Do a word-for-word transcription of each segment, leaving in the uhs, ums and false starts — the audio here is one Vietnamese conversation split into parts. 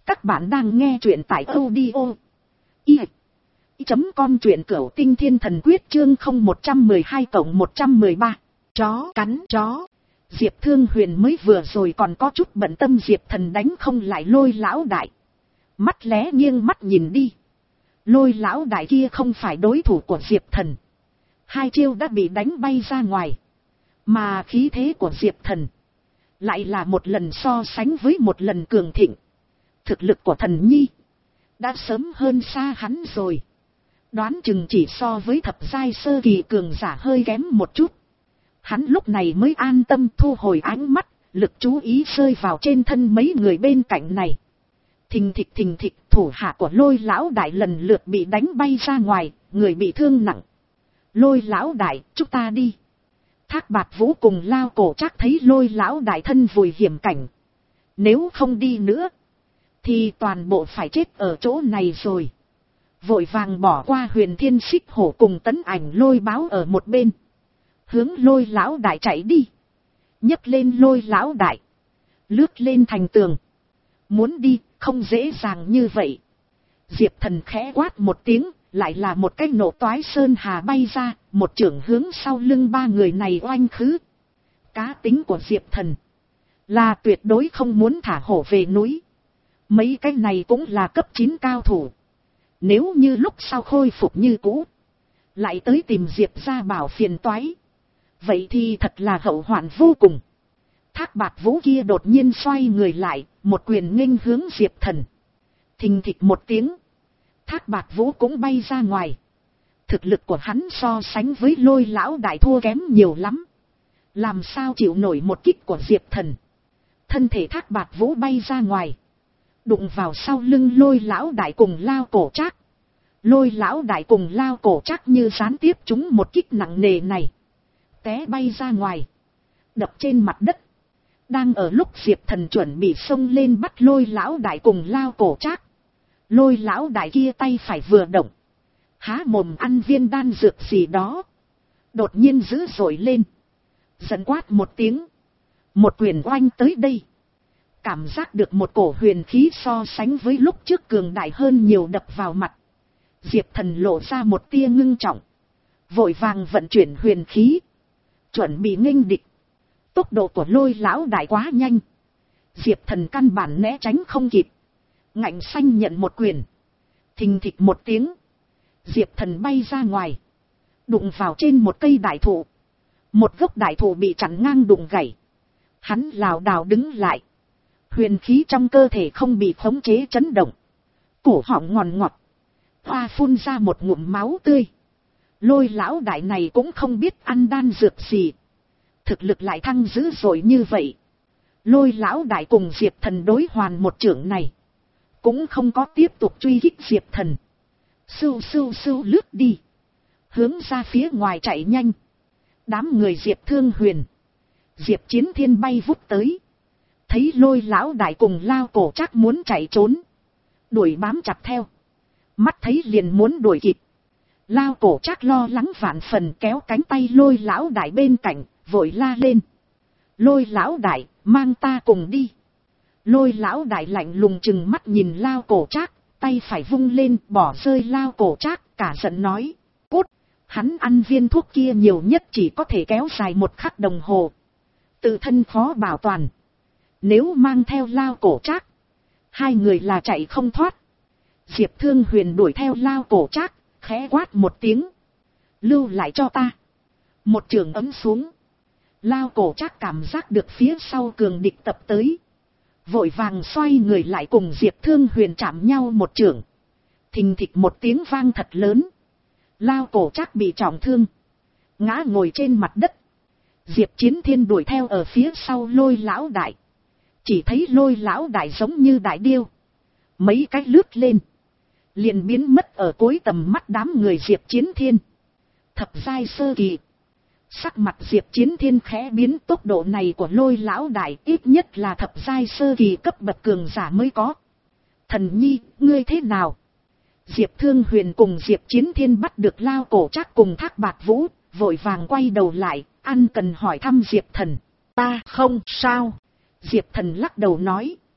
Các bạn đang nghe truyện tại audio i chấm com, truyện cửu tinh thiên thần quyết chương không một trăm mười hai cộng một trăm mười ba. Chó cắn chó. Diệp Thương Huyền mới vừa rồi còn có chút bận tâm Diệp Thần đánh không lại Lôi lão đại. Mắt lé nghiêng mắt nhìn đi. Lôi lão đại kia không phải đối thủ của Diệp Thần. Hai chiêu đã bị đánh bay ra ngoài. Mà khí thế của Diệp Thần lại là một lần so sánh với một lần cường thịnh. Thực lực của Thần Nhi đã sớm hơn xa hắn rồi. Đoán chừng chỉ so với thập giai sơ kỳ cường giả hơi kém một chút. Hắn lúc này mới an tâm thu hồi ánh mắt, lực chú ý rơi vào trên thân mấy người bên cạnh này. Thình thịch thình thịch, thủ hạ của Lôi lão đại lần lượt bị đánh bay ra ngoài, người bị thương nặng. Lôi lão đại, chúng ta đi. Thác Bạt Vũ cùng Lao Cổ Trác thấy Lôi lão đại thân vùi hiểm cảnh. Nếu không đi nữa thì toàn bộ phải chết ở chỗ này rồi. Vội vàng bỏ qua Huyền Thiên Xích Hổ cùng Tấn Ảnh Lôi báo ở một bên. Hướng Lôi lão đại chạy đi. Nhấc lên Lôi lão đại. Lướt lên thành tường. Muốn đi, không dễ dàng như vậy. Diệp Thần khẽ quát một tiếng, lại là một cái nổ toái sơn hà bay ra, một chưởng hướng sau lưng ba người này oanh khứ. Cá tính của Diệp Thần là tuyệt đối không muốn thả hổ về núi. Mấy cái này cũng là cấp chín cao thủ. Nếu như lúc sau khôi phục như cũ, lại tới tìm Diệp ra bảo phiền toái, vậy thì thật là hậu hoạn vô cùng. Thác Bạt Vũ kia đột nhiên xoay người lại, một quyền nghênh hướng Diệp Thần. Thình thịch một tiếng, Thác Bạt Vũ cũng bay ra ngoài. Thực lực của hắn so sánh với Lôi lão đại thua kém nhiều lắm. Làm sao chịu nổi một kích của Diệp Thần. Thân thể Thác Bạt Vũ bay ra ngoài, đụng vào sau lưng Lôi lão đại cùng Lao Cổ Trác. Lôi lão đại cùng Lao Cổ Trác như gián tiếp trúng một kích nặng nề này, té bay ra ngoài, đập trên mặt đất. Đang ở lúc Diệp Thần chuẩn bị xông lên bắt Lôi lão đại cùng Lao Cổ Trác, Lôi lão đại kia tay phải vừa động, há mồm ăn viên đan dược gì đó, đột nhiên dữ dội lên, giận quát một tiếng, một quyền oanh tới đây. Cảm giác được một cổ huyền khí so sánh với lúc trước cường đại hơn nhiều đập vào mặt. Diệp Thần lộ ra một tia ngưng trọng, vội vàng vận chuyển huyền khí, chuẩn bị nghênh địch. Tốc độ của Lôi lão đại quá nhanh, Diệp Thần căn bản né tránh không kịp, ngạnh xanh nhận một quyền. Thình thịch một tiếng, Diệp Thần bay ra ngoài, đụng vào trên một cây đại thụ. Một gốc đại thụ bị chặn ngang đụng gãy. Hắn lảo đảo đứng lại, huyền khí trong cơ thể không bị khống chế chấn động, cổ họng ngọt ngọt, hoa phun ra một ngụm máu tươi. Lôi lão đại này cũng không biết ăn đan dược gì, thực lực lại thăng dữ dội như vậy. Lôi lão đại cùng Diệp Thần đối hoàn một chưởng này, cũng không có tiếp tục truy kích Diệp Thần. Sưu sưu sưu lướt đi, hướng ra phía ngoài chạy nhanh. Đám người Diệp Thương Huyền, Diệp Chiến Thiên bay vút tới, thấy Lôi lão đại cùng Lao Cổ Trác muốn chạy trốn, đuổi bám chặt theo, mắt thấy liền muốn đuổi kịp. Lao Cổ Trác lo lắng vạn phần, kéo cánh tay Lôi lão đại bên cạnh, vội la lên: Lôi lão đại, mang ta cùng đi. Lôi lão đại lạnh lùng chừng mắt nhìn Lao Cổ Trác, tay phải vung lên bỏ rơi Lao Cổ Trác, cả giận nói: cút. Hắn ăn viên thuốc kia nhiều nhất chỉ có thể kéo dài một khắc đồng hồ, tự thân khó bảo toàn. Nếu mang theo Lao Cổ Trác, hai người là chạy không thoát. Diệp Thương Huyền đuổi theo Lao Cổ Trác, khẽ quát một tiếng: lưu lại cho ta. Một trường ấm xuống, Lao Cổ Trác cảm giác được phía sau cường địch tập tới, vội vàng xoay người lại cùng Diệp Thương Huyền chạm nhau một chưởng. Thình thịch một tiếng vang thật lớn, Lao Cổ Trác bị trọng thương, ngã ngồi trên mặt đất. Diệp Chiến Thiên đuổi theo ở phía sau Lôi lão đại, chỉ thấy Lôi lão đại giống như đại điêu, mấy cái lướt lên liền biến mất ở cuối tầm mắt đám người Diệp Chiến Thiên. Thập giai sơ kỳ. Sắc mặt Diệp Chiến Thiên khẽ biến, tốc độ này của Lôi lão đại ít nhất là thập giai sơ kỳ cấp bậc cường giả mới có. Thần Nhi, ngươi thế nào? Diệp Thương Huyền cùng Diệp Chiến Thiên bắt được Lao Cổ Trác cùng Thác Bạt Vũ, vội vàng quay đầu lại, ăn cần hỏi thăm Diệp Thần. Ta không sao. Diệp Thần lắc đầu nói: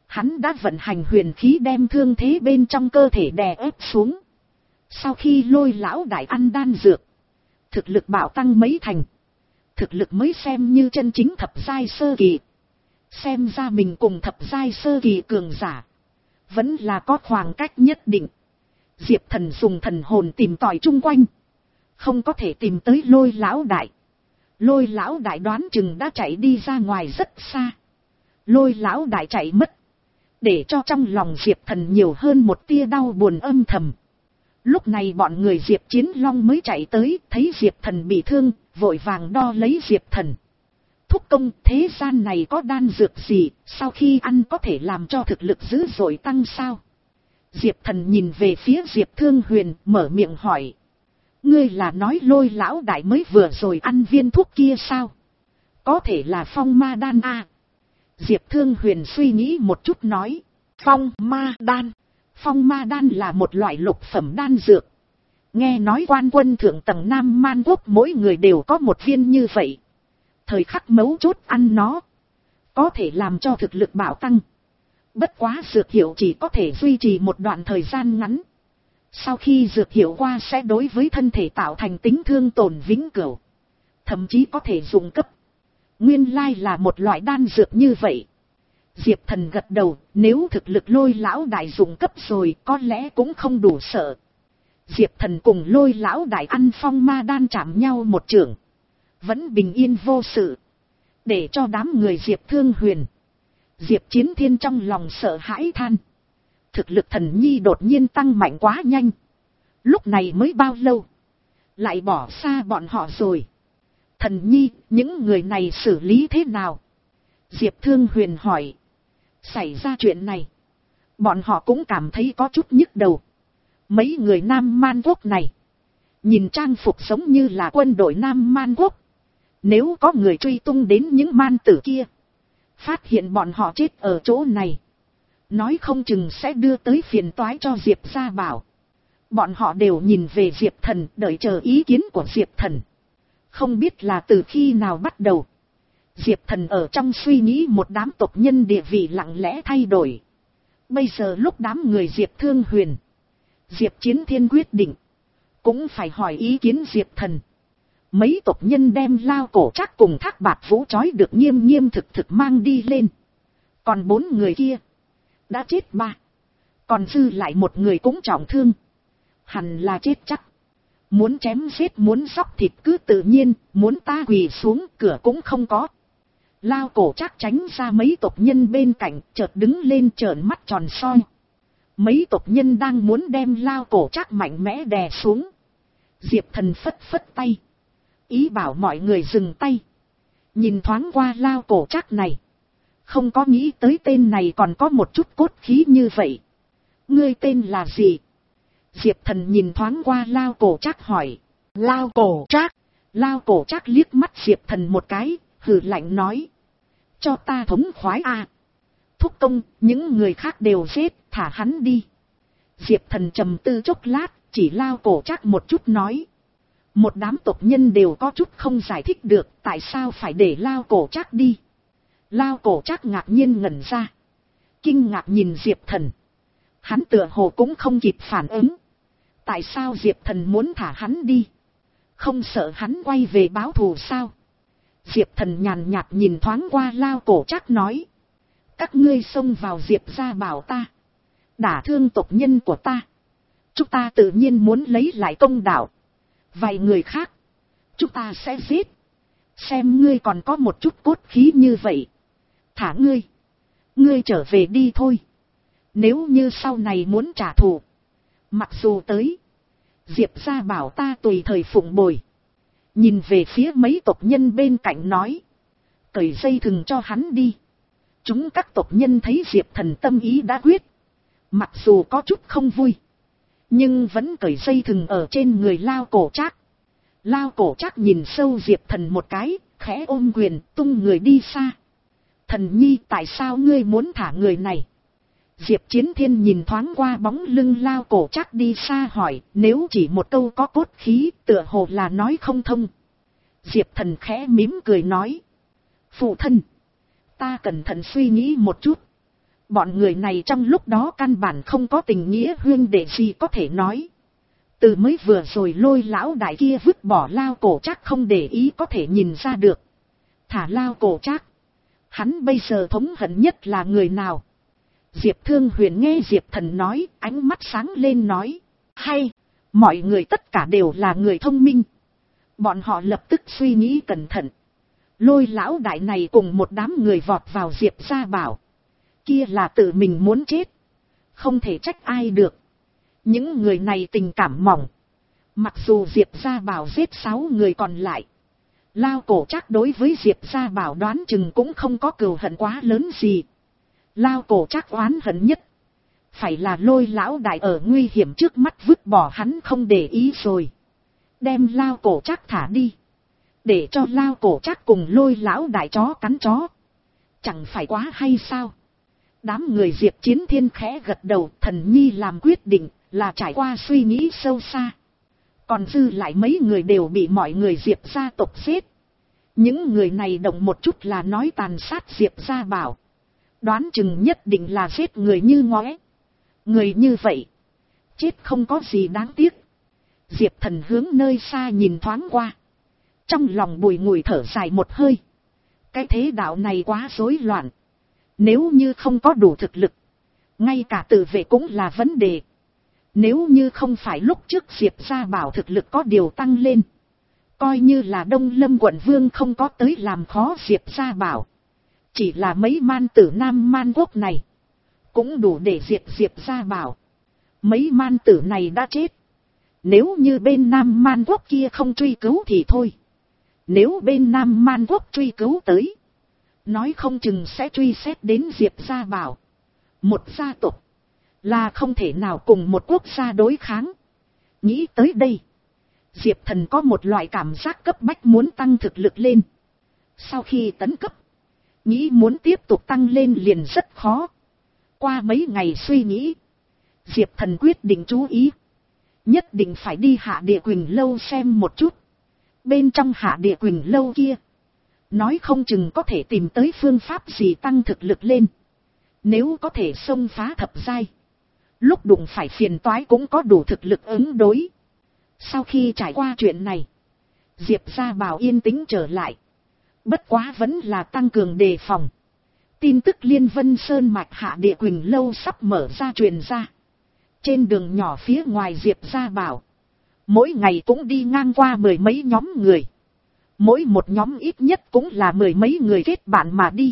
Hắn đã vận hành huyền khí đem thương thế bên trong cơ thể đè ép xuống. Sau khi Lôi lão đại ăn đan dược, thực lực bạo tăng mấy thành. Thực lực mới xem như chân chính thập giai sơ kỳ. Xem ra mình cùng thập giai sơ kỳ cường giả vẫn là có khoảng cách nhất định. Diệp Thần dùng thần hồn tìm tòi chung quanh, không có thể tìm tới Lôi lão đại. Lôi lão đại đoán chừng đã chạy đi ra ngoài rất xa. Lôi lão đại chạy mất, để cho trong lòng Diệp Thần nhiều hơn một tia đau buồn âm thầm. Lúc này bọn người Diệp Chiến Long mới chạy tới, thấy Diệp Thần bị thương, vội vàng đo lấy Diệp Thần. Thúc công, thế gian này có đan dược gì, sau khi ăn có thể làm cho thực lực dữ dội tăng sao? Diệp Thần nhìn về phía Diệp Thương Huyền, mở miệng hỏi. Ngươi là nói Lôi lão đại mới vừa rồi ăn viên thuốc kia sao? Có thể là phong ma đan à? Diệp Thương Huyền suy nghĩ một chút nói. Phong ma đan. Phong ma đan là một loại lục phẩm đan dược. Nghe nói quan quân thượng tầng Nam Man Quốc mỗi người đều có một viên như vậy. Thời khắc mấu chốt ăn nó, có thể làm cho thực lực bạo tăng. Bất quá dược hiệu chỉ có thể duy trì một đoạn thời gian ngắn. Sau khi dược hiệu qua sẽ đối với thân thể tạo thành tính thương tổn vĩnh cửu. Thậm chí có thể dùng cấp. Nguyên lai là một loại đan dược như vậy. Diệp Thần gật đầu, nếu thực lực Lôi lão đại dùng cấp rồi có lẽ cũng không đủ sợ. Diệp Thần cùng Lôi lão đại ăn phong ma đan chạm nhau một trường, vẫn bình yên vô sự. Để cho đám người Diệp Thương Huyền, Diệp Chiến Thiên trong lòng sợ hãi than. Thực lực Thần Nhi đột nhiên tăng mạnh quá nhanh. Lúc này mới bao lâu, lại bỏ xa bọn họ rồi. Thần Nhi, những người này xử lý thế nào? Diệp Thương Huyền hỏi. Xảy ra chuyện này, bọn họ cũng cảm thấy có chút nhức đầu. Mấy người Nam Man Quốc này, nhìn trang phục giống như là quân đội Nam Man Quốc. Nếu có người truy tung đến những man tử kia, phát hiện bọn họ chết ở chỗ này, nói không chừng sẽ đưa tới phiền toái cho Diệp gia bảo. Bọn họ đều nhìn về Diệp Thần, đợi chờ ý kiến của Diệp Thần. Không biết là từ khi nào bắt đầu, Diệp Thần ở trong suy nghĩ một đám tộc nhân địa vị lặng lẽ thay đổi. Bây giờ lúc đám người Diệp Thương Huyền, Diệp Chiến Thiên quyết định, cũng phải hỏi ý kiến Diệp Thần. Mấy tộc nhân đem Lao Cổ Trác cùng Thác Bạt Vũ trói được nghiêm nghiêm thực thực mang đi lên. Còn bốn người kia đã chết ba, còn dư lại một người cũng trọng thương, hẳn là chết chắc. Muốn chém giết muốn xóc thịt cứ tự nhiên, muốn ta quỳ xuống cửa cũng không có. Lao Cổ Trác tránh ra mấy tộc nhân bên cạnh, chợt đứng lên trợn mắt tròn soi. Mấy tộc nhân đang muốn đem Lao Cổ Trác mạnh mẽ đè xuống. Diệp Thần phất phất tay, ý bảo mọi người dừng tay. Nhìn thoáng qua Lao Cổ Trác này, không có nghĩ tới tên này còn có một chút cốt khí như vậy. Ngươi tên là gì? Diệp Thần nhìn thoáng qua Lao Cổ Trác hỏi. Lao Cổ Trác. Lao Cổ Trác liếc mắt Diệp Thần một cái, hừ lạnh nói. Cho ta thống khoái à. Thúc công, những người khác đều giết, thả hắn đi. Diệp Thần trầm tư chốc lát, chỉ Lao Cổ Trác một chút nói. Một đám tộc nhân đều có chút không giải thích được, tại sao phải để Lao Cổ Trác đi. Lao Cổ Trác ngạc nhiên ngẩn ra, kinh ngạc nhìn Diệp Thần. Hắn tựa hồ cũng không kịp phản ứng. Tại sao Diệp Thần muốn thả hắn đi? Không sợ hắn quay về báo thù sao? Diệp Thần nhàn nhạt nhìn thoáng qua Lao Cổ Trác nói. Các ngươi xông vào Diệp gia bảo ta, đả thương tộc nhân của ta, chúng ta tự nhiên muốn lấy lại công đạo. Vài người khác, chúng ta sẽ giết. Xem ngươi còn có một chút cốt khí như vậy, thả ngươi. Ngươi trở về đi thôi. Nếu như sau này muốn trả thù, mặc dù tới, Diệp gia bảo ta tùy thời phụng bồi. Nhìn về phía mấy tộc nhân bên cạnh nói. Cởi dây thừng cho hắn đi. Chúng các tộc nhân thấy Diệp Thần tâm ý đã quyết, mặc dù có chút không vui, nhưng vẫn cởi dây thừng ở trên người Lao Cổ Trác. Lao Cổ Trác nhìn sâu Diệp Thần một cái, khẽ ôm quyền tung người đi xa. Thần Nhi, tại sao ngươi muốn thả người này? Diệp Chiến Thiên nhìn thoáng qua bóng lưng Lao Cổ Trác đi xa hỏi, nếu chỉ một câu có cốt khí, tựa hồ là nói không thông. Diệp Thần khẽ mím cười nói. Phụ thân, ta cẩn thận suy nghĩ một chút. Bọn người này trong lúc đó căn bản không có tình nghĩa huyên đệ gì có thể nói. Từ mới vừa rồi Lôi lão đại kia vứt bỏ Lao Cổ Trác không để ý có thể nhìn ra được. Thả Lao Cổ Trác, hắn bây giờ thống hận nhất là người nào? Diệp Thương Huyền nghe Diệp Thần nói, ánh mắt sáng lên nói. Hay, mọi người tất cả đều là người thông minh. Bọn họ lập tức suy nghĩ cẩn thận. Lôi lão đại này cùng một đám người vọt vào Diệp gia bảo. Kia là tự mình muốn chết. Không thể trách ai được. Những người này tình cảm mỏng. Mặc dù Diệp gia bảo giết sáu người còn lại. Lao Cổ Trác đối với Diệp gia bảo đoán chừng cũng không có cừu hận quá lớn gì. Lao Cổ Trác oán hận nhất. Phải là Lôi lão đại ở nguy hiểm trước mắt vứt bỏ hắn không để ý rồi. Đem Lao Cổ Trác thả đi. Để cho Lao Cổ Trác cùng Lôi lão đại chó cắn chó. Chẳng phải quá hay sao? Đám người Diệp Chiến Thiên khẽ gật đầu, Thần Nhi làm quyết định là trải qua suy nghĩ sâu xa. Còn dư lại mấy người đều bị mọi người Diệp gia tộc giết. Những người này động một chút là nói tàn sát Diệp gia bảo. Đoán chừng nhất định là giết người như ngóe. Người như vậy, chết không có gì đáng tiếc. Diệp Thần hướng nơi xa nhìn thoáng qua. Trong lòng bùi ngùi thở dài một hơi. Cái thế đạo này quá rối loạn. Nếu như không có đủ thực lực, ngay cả tự vệ cũng là vấn đề. Nếu như không phải lúc trước Diệp gia bảo thực lực có điều tăng lên, coi như là Đông Lâm quận vương không có tới làm khó Diệp gia bảo, chỉ là mấy man tử Nam Man Quốc này cũng đủ để diệt Diệp gia bảo. Mấy man tử này đã chết. Nếu như bên Nam Man Quốc kia không truy cứu thì thôi. Nếu bên Nam Man Quốc truy cứu tới, nói không chừng sẽ truy xét đến Diệp gia bảo. Một gia tộc là không thể nào cùng một quốc gia đối kháng. Nghĩ tới đây, Diệp Thần có một loại cảm giác cấp bách muốn tăng thực lực lên. Sau khi tấn cấp, nghĩ muốn tiếp tục tăng lên liền rất khó. Qua mấy ngày suy nghĩ, Diệp Thần quyết định chú ý. Nhất định phải đi Hạ Địa Quỳnh Lâu xem một chút. Bên trong Hạ Địa Quỳnh Lâu kia, nói không chừng có thể tìm tới phương pháp gì tăng thực lực lên. Nếu có thể xông phá thập giai, lúc đụng phải phiền toái cũng có đủ thực lực ứng đối. Sau khi trải qua chuyện này, Diệp gia bảo yên tĩnh trở lại. Bất quá vẫn là tăng cường đề phòng. Tin tức Liên Vân Sơn mạch Hạ Địa Quỳnh Lâu sắp mở ra truyền ra. Trên đường nhỏ phía ngoài Diệp gia bảo, mỗi ngày cũng đi ngang qua mười mấy nhóm người. Mỗi một nhóm ít nhất cũng là mười mấy người kết bạn mà đi.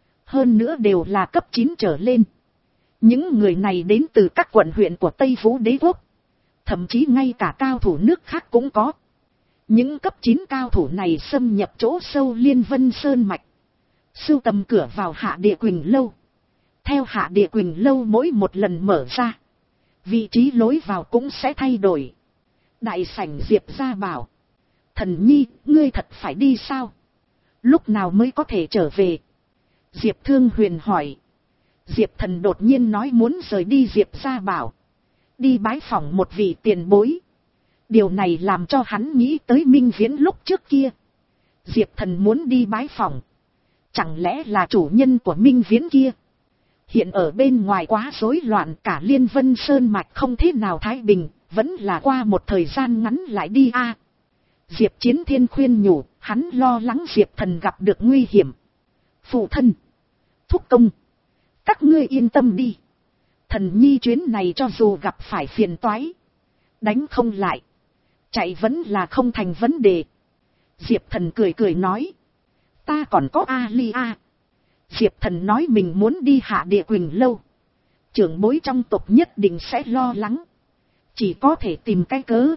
Hơn nữa đều là cấp chín trở lên. Những người này đến từ các quận huyện của Tây Vũ Đế Quốc. Thậm chí ngay cả cao thủ nước khác cũng có. Những cấp chín cao thủ này xâm nhập chỗ sâu Liên Vân Sơn mạch, sưu tầm cửa vào Hạ Địa Quỳnh Lâu. Theo Hạ Địa Quỳnh Lâu mỗi một lần mở ra, vị trí lối vào cũng sẽ thay đổi. Đại sảnh Diệp gia bảo, Thần Nhi, ngươi thật phải đi sao? Lúc nào mới có thể trở về? Diệp Thương Huyền hỏi. Diệp Thần đột nhiên nói muốn rời đi Diệp gia bảo, đi bái phỏng một vị tiền bối. Điều này làm cho hắn nghĩ tới Minh Viễn lúc trước kia. Diệp Thần muốn đi bái phỏng, chẳng lẽ là chủ nhân của Minh Viễn kia? Hiện ở bên ngoài quá rối loạn, cả Liên Vân Sơn mạch không thế nào thái bình, vẫn là qua một thời gian ngắn lại đi a. Diệp Chiến Thiên khuyên nhủ, hắn lo lắng Diệp Thần gặp được nguy hiểm. Phụ thân, thúc công, các ngươi yên tâm đi. Thần Nhi chuyến này cho dù gặp phải phiền toái, đánh không lại, chạy vẫn là không thành vấn đề. Diệp Thần cười cười nói, ta còn có Ali a. Diệp Thần nói mình muốn đi Hạ Địa Quỳnh Lâu, trưởng bối trong tộc nhất định sẽ lo lắng, chỉ có thể tìm cái cớ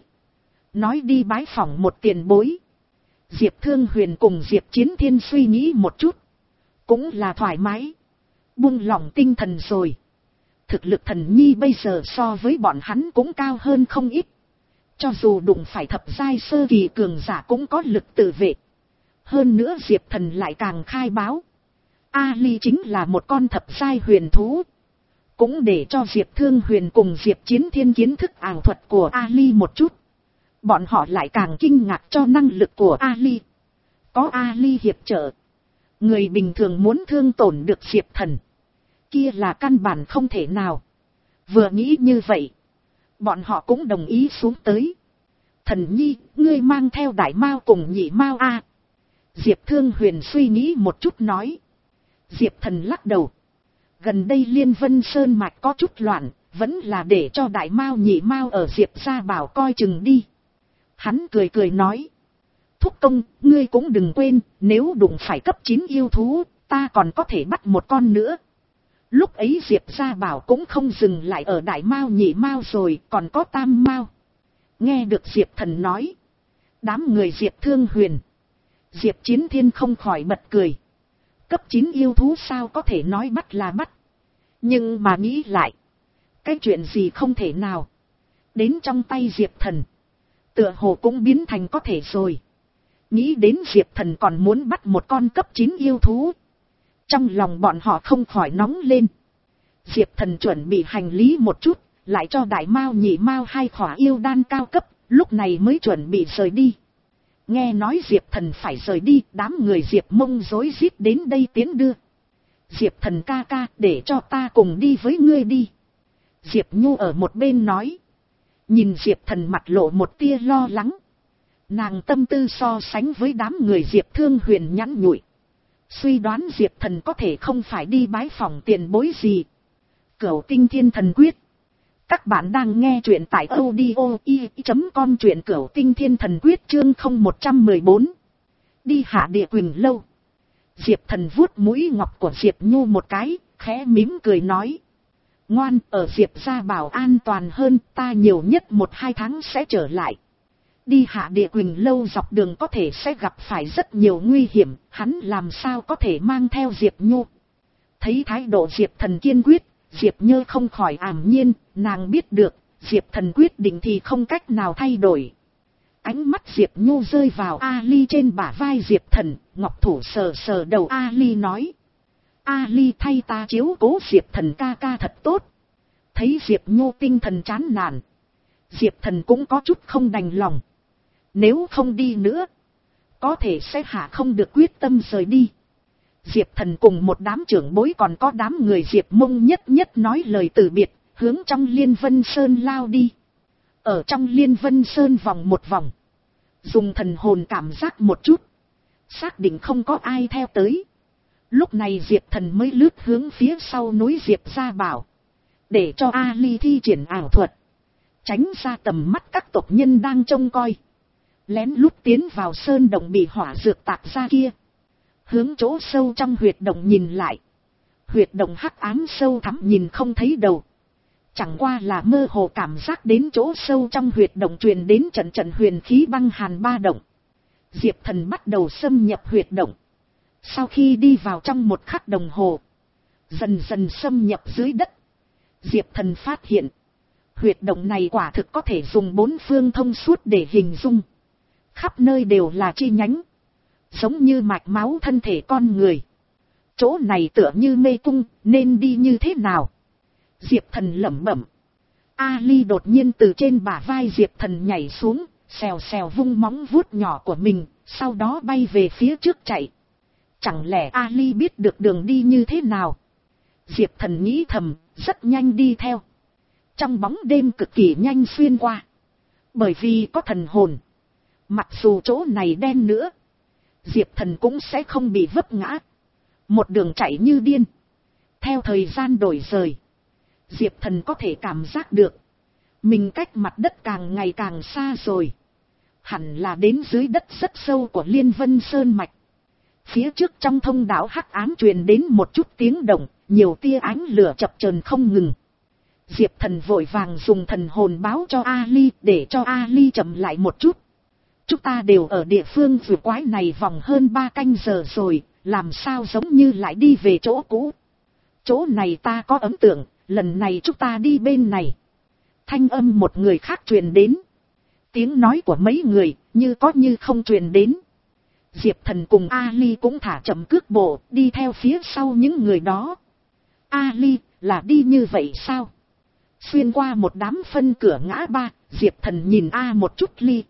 nói đi bái phỏng một tiền bối. Diệp Thương Huyền cùng Diệp Chiến Thiên suy nghĩ một chút, cũng là thoải mái, buông lỏng tinh thần rồi. Thực lực Thần Nhi bây giờ so với bọn hắn cũng cao hơn không ít. Cho dù đụng phải thập giai sơ kỳ cường giả cũng có lực tự vệ. Hơn nữa Diệp Thần lại càng khai báo, Ali chính là một con thập giai huyền thú. Cũng để cho Diệp Thương Huyền cùng Diệp Chiến Thiên kiến thức ảo thuật của Ali một chút. Bọn họ lại càng kinh ngạc cho năng lực của Ali. Có Ali hiệp trợ, người bình thường muốn thương tổn được Diệp Thần, Kia là căn bản không thể nào. Vừa nghĩ như vậy, bọn họ cũng đồng ý xuống tới. Thần nhi, ngươi mang theo đại mao cùng nhị mao a. Diệp Thương Huyền suy nghĩ một chút nói. Diệp Thần lắc đầu. Gần đây Liên Vân Sơn mạch có chút loạn, vẫn là để cho đại mao nhị mao ở Diệp gia bảo coi chừng đi. Hắn cười cười nói. Thúc công, ngươi cũng đừng quên, nếu đụng phải cấp chín yêu thú, ta còn có thể bắt một con nữa. Lúc ấy Diệp gia bảo cũng không dừng lại ở đại mao nhị mao rồi, còn có tam mao. Nghe được Diệp Thần nói. Đám người Diệp Thương Huyền, Diệp Chiến Thiên không khỏi bật cười. Cấp chín yêu thú sao có thể nói bắt là bắt. Nhưng mà nghĩ lại, cái chuyện gì không thể nào. Đến trong tay Diệp Thần, tựa hồ cũng biến thành có thể rồi. Nghĩ đến Diệp Thần còn muốn bắt một con cấp chín yêu thú. Trong lòng bọn họ không khỏi nóng lên. Diệp Thần chuẩn bị hành lý một chút, lại cho đại mao nhị mao hai khỏa yêu đan cao cấp, lúc này mới chuẩn bị rời đi. Nghe nói Diệp Thần phải rời đi, đám người Diệp Mông rối rít đến đây tiến đưa. Diệp Thần ca ca, để cho ta cùng đi với ngươi đi. Diệp Nhu ở một bên nói. Nhìn Diệp Thần mặt lộ một tia lo lắng. Nàng tâm tư so sánh với đám người Diệp Thương Huyền nhẵn nhụi. Suy đoán Diệp Thần có thể không phải đi bái phỏng tiền bối gì. Cửu Tinh Thiên Thần Quyết. Các bạn đang nghe truyện tại audio i chấm com, truyện Cửu Tinh Thiên Thần Quyết chương không một một bốn. Đi hạ địa Quỳnh lâu. Diệp Thần vuốt mũi ngọc của Diệp Nhu một cái, khẽ mím cười nói. Ngoan, ở Diệp gia bảo an toàn hơn, ta nhiều nhất một hai tháng sẽ trở lại. Đi hạ địa Quỳnh lâu dọc đường có thể sẽ gặp phải rất nhiều nguy hiểm, hắn làm sao có thể mang theo Diệp Nhu. Thấy thái độ Diệp Thần kiên quyết, Diệp Nhơ không khỏi ảm nhiên, nàng biết được, Diệp Thần quyết định thì không cách nào thay đổi. Ánh mắt Diệp Nhu rơi vào Ali trên bả vai Diệp Thần, ngọc thủ sờ sờ đầu Ali nói. Ali thay ta chiếu cố Diệp Thần ca ca thật tốt. Thấy Diệp Nhu tinh thần chán nản, Diệp Thần cũng có chút không đành lòng. Nếu không đi nữa, có thể sẽ hạ không được quyết tâm rời đi. Diệp Thần cùng một đám trưởng bối còn có đám người Diệp Mông nhất nhất nói lời từ biệt, hướng trong Liên Vân Sơn lao đi. Ở trong Liên Vân Sơn vòng một vòng, dùng thần hồn cảm giác một chút, xác định không có ai theo tới. Lúc này Diệp Thần mới lướt hướng phía sau núi Diệp gia bảo, để cho Ali thi triển ảo thuật, tránh ra tầm mắt các tộc nhân đang trông coi. Lén lút tiến vào sơn động bị hỏa dược tạc ra kia. Hướng chỗ sâu trong huyệt động nhìn lại. Huyệt động hắc ám sâu thẳm nhìn không thấy đầu. Chẳng qua là mơ hồ cảm giác đến chỗ sâu trong huyệt động truyền đến trận trận huyền khí băng hàn ba động. Diệp Thần bắt đầu xâm nhập huyệt động. Sau khi đi vào trong một khắc đồng hồ, dần dần xâm nhập dưới đất. Diệp Thần phát hiện, huyệt động này quả thực có thể dùng bốn phương thông suốt để hình dung. Khắp nơi đều là chi nhánh, giống như mạch máu thân thể con người. Chỗ này tựa như mê cung, nên đi như thế nào? Diệp Thần lẩm bẩm. Ali đột nhiên từ trên bả vai Diệp Thần nhảy xuống, xèo xèo vung móng vuốt nhỏ của mình, sau đó bay về phía trước chạy. Chẳng lẽ Ali biết được đường đi như thế nào? Diệp Thần nghĩ thầm, rất nhanh đi theo. Trong bóng đêm cực kỳ nhanh xuyên qua. Bởi vì có thần hồn, mặc dù chỗ này đen nữa, Diệp Thần cũng sẽ không bị vấp ngã. Một đường chạy như điên. Theo thời gian đổi rời, Diệp Thần có thể cảm giác được mình cách mặt đất càng ngày càng xa rồi. Hẳn là đến dưới đất rất sâu của Liên Vân Sơn mạch. Phía trước trong thông đạo hắc ám truyền đến một chút tiếng động, nhiều tia ánh lửa chập chờn không ngừng. Diệp Thần vội vàng dùng thần hồn báo cho Ali, để cho Ali chậm lại một chút. Chúng ta đều ở địa phương vừa quái này vòng hơn ba canh giờ rồi, làm sao giống như lại đi về chỗ cũ. Chỗ này ta có ấn tượng, lần này chúng ta đi bên này. Thanh âm một người khác truyền đến. Tiếng nói của mấy người, như có như không truyền đến. Diệp Thần cùng Ali cũng thả chậm cước bộ, đi theo phía sau những người đó. Ali, là đi như vậy sao? Xuyên qua một đám phân cửa ngã ba, Diệp Thần nhìn A một chút ly.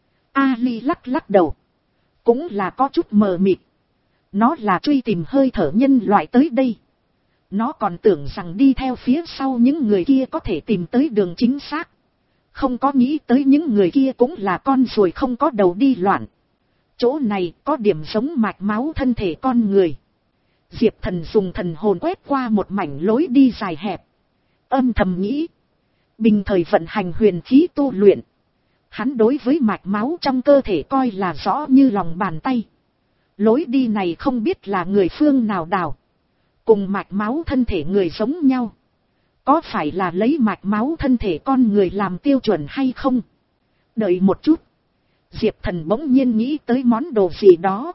Ali lắc lắc đầu. Cũng là có chút mờ mịt. Nó là truy tìm hơi thở nhân loại tới đây. Nó còn tưởng rằng đi theo phía sau những người kia có thể tìm tới đường chính xác. Không có nghĩ tới những người kia cũng là con ruồi không có đầu đi loạn. Chỗ này có điểm giống mạch máu thân thể con người. Diệp Thần dùng thần hồn quét qua một mảnh lối đi dài hẹp. Âm thầm nghĩ. Bình thời vận hành huyền khí tu luyện. Hắn đối với mạch máu trong cơ thể coi là rõ như lòng bàn tay. Lối đi này không biết là người phương nào đào. Cùng mạch máu thân thể người giống nhau. Có phải là lấy mạch máu thân thể con người làm tiêu chuẩn hay không? Đợi một chút. Diệp Thần bỗng nhiên nghĩ tới món đồ gì đó.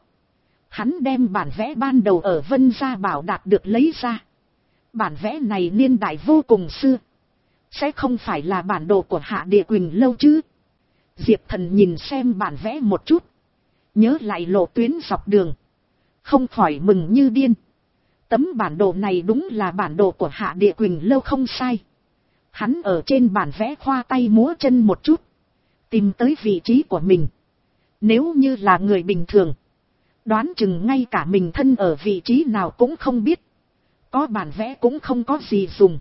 Hắn đem bản vẽ ban đầu ở Vân Gia Bảo Đạt được lấy ra. Bản vẽ này niên đại vô cùng xưa. Sẽ không phải là bản đồ của Hạ Địa Quỳnh Lâu chứ? Diệp Thần nhìn xem bản vẽ một chút. Nhớ lại lộ tuyến dọc đường. Không khỏi mừng như điên. Tấm bản đồ này đúng là bản đồ của Hạ Địa Quỳnh Lâu không sai. Hắn ở trên bản vẽ khoa tay múa chân một chút. Tìm tới vị trí của mình. Nếu như là người bình thường. Đoán chừng ngay cả mình thân ở vị trí nào cũng không biết. Có bản vẽ cũng không có gì dùng.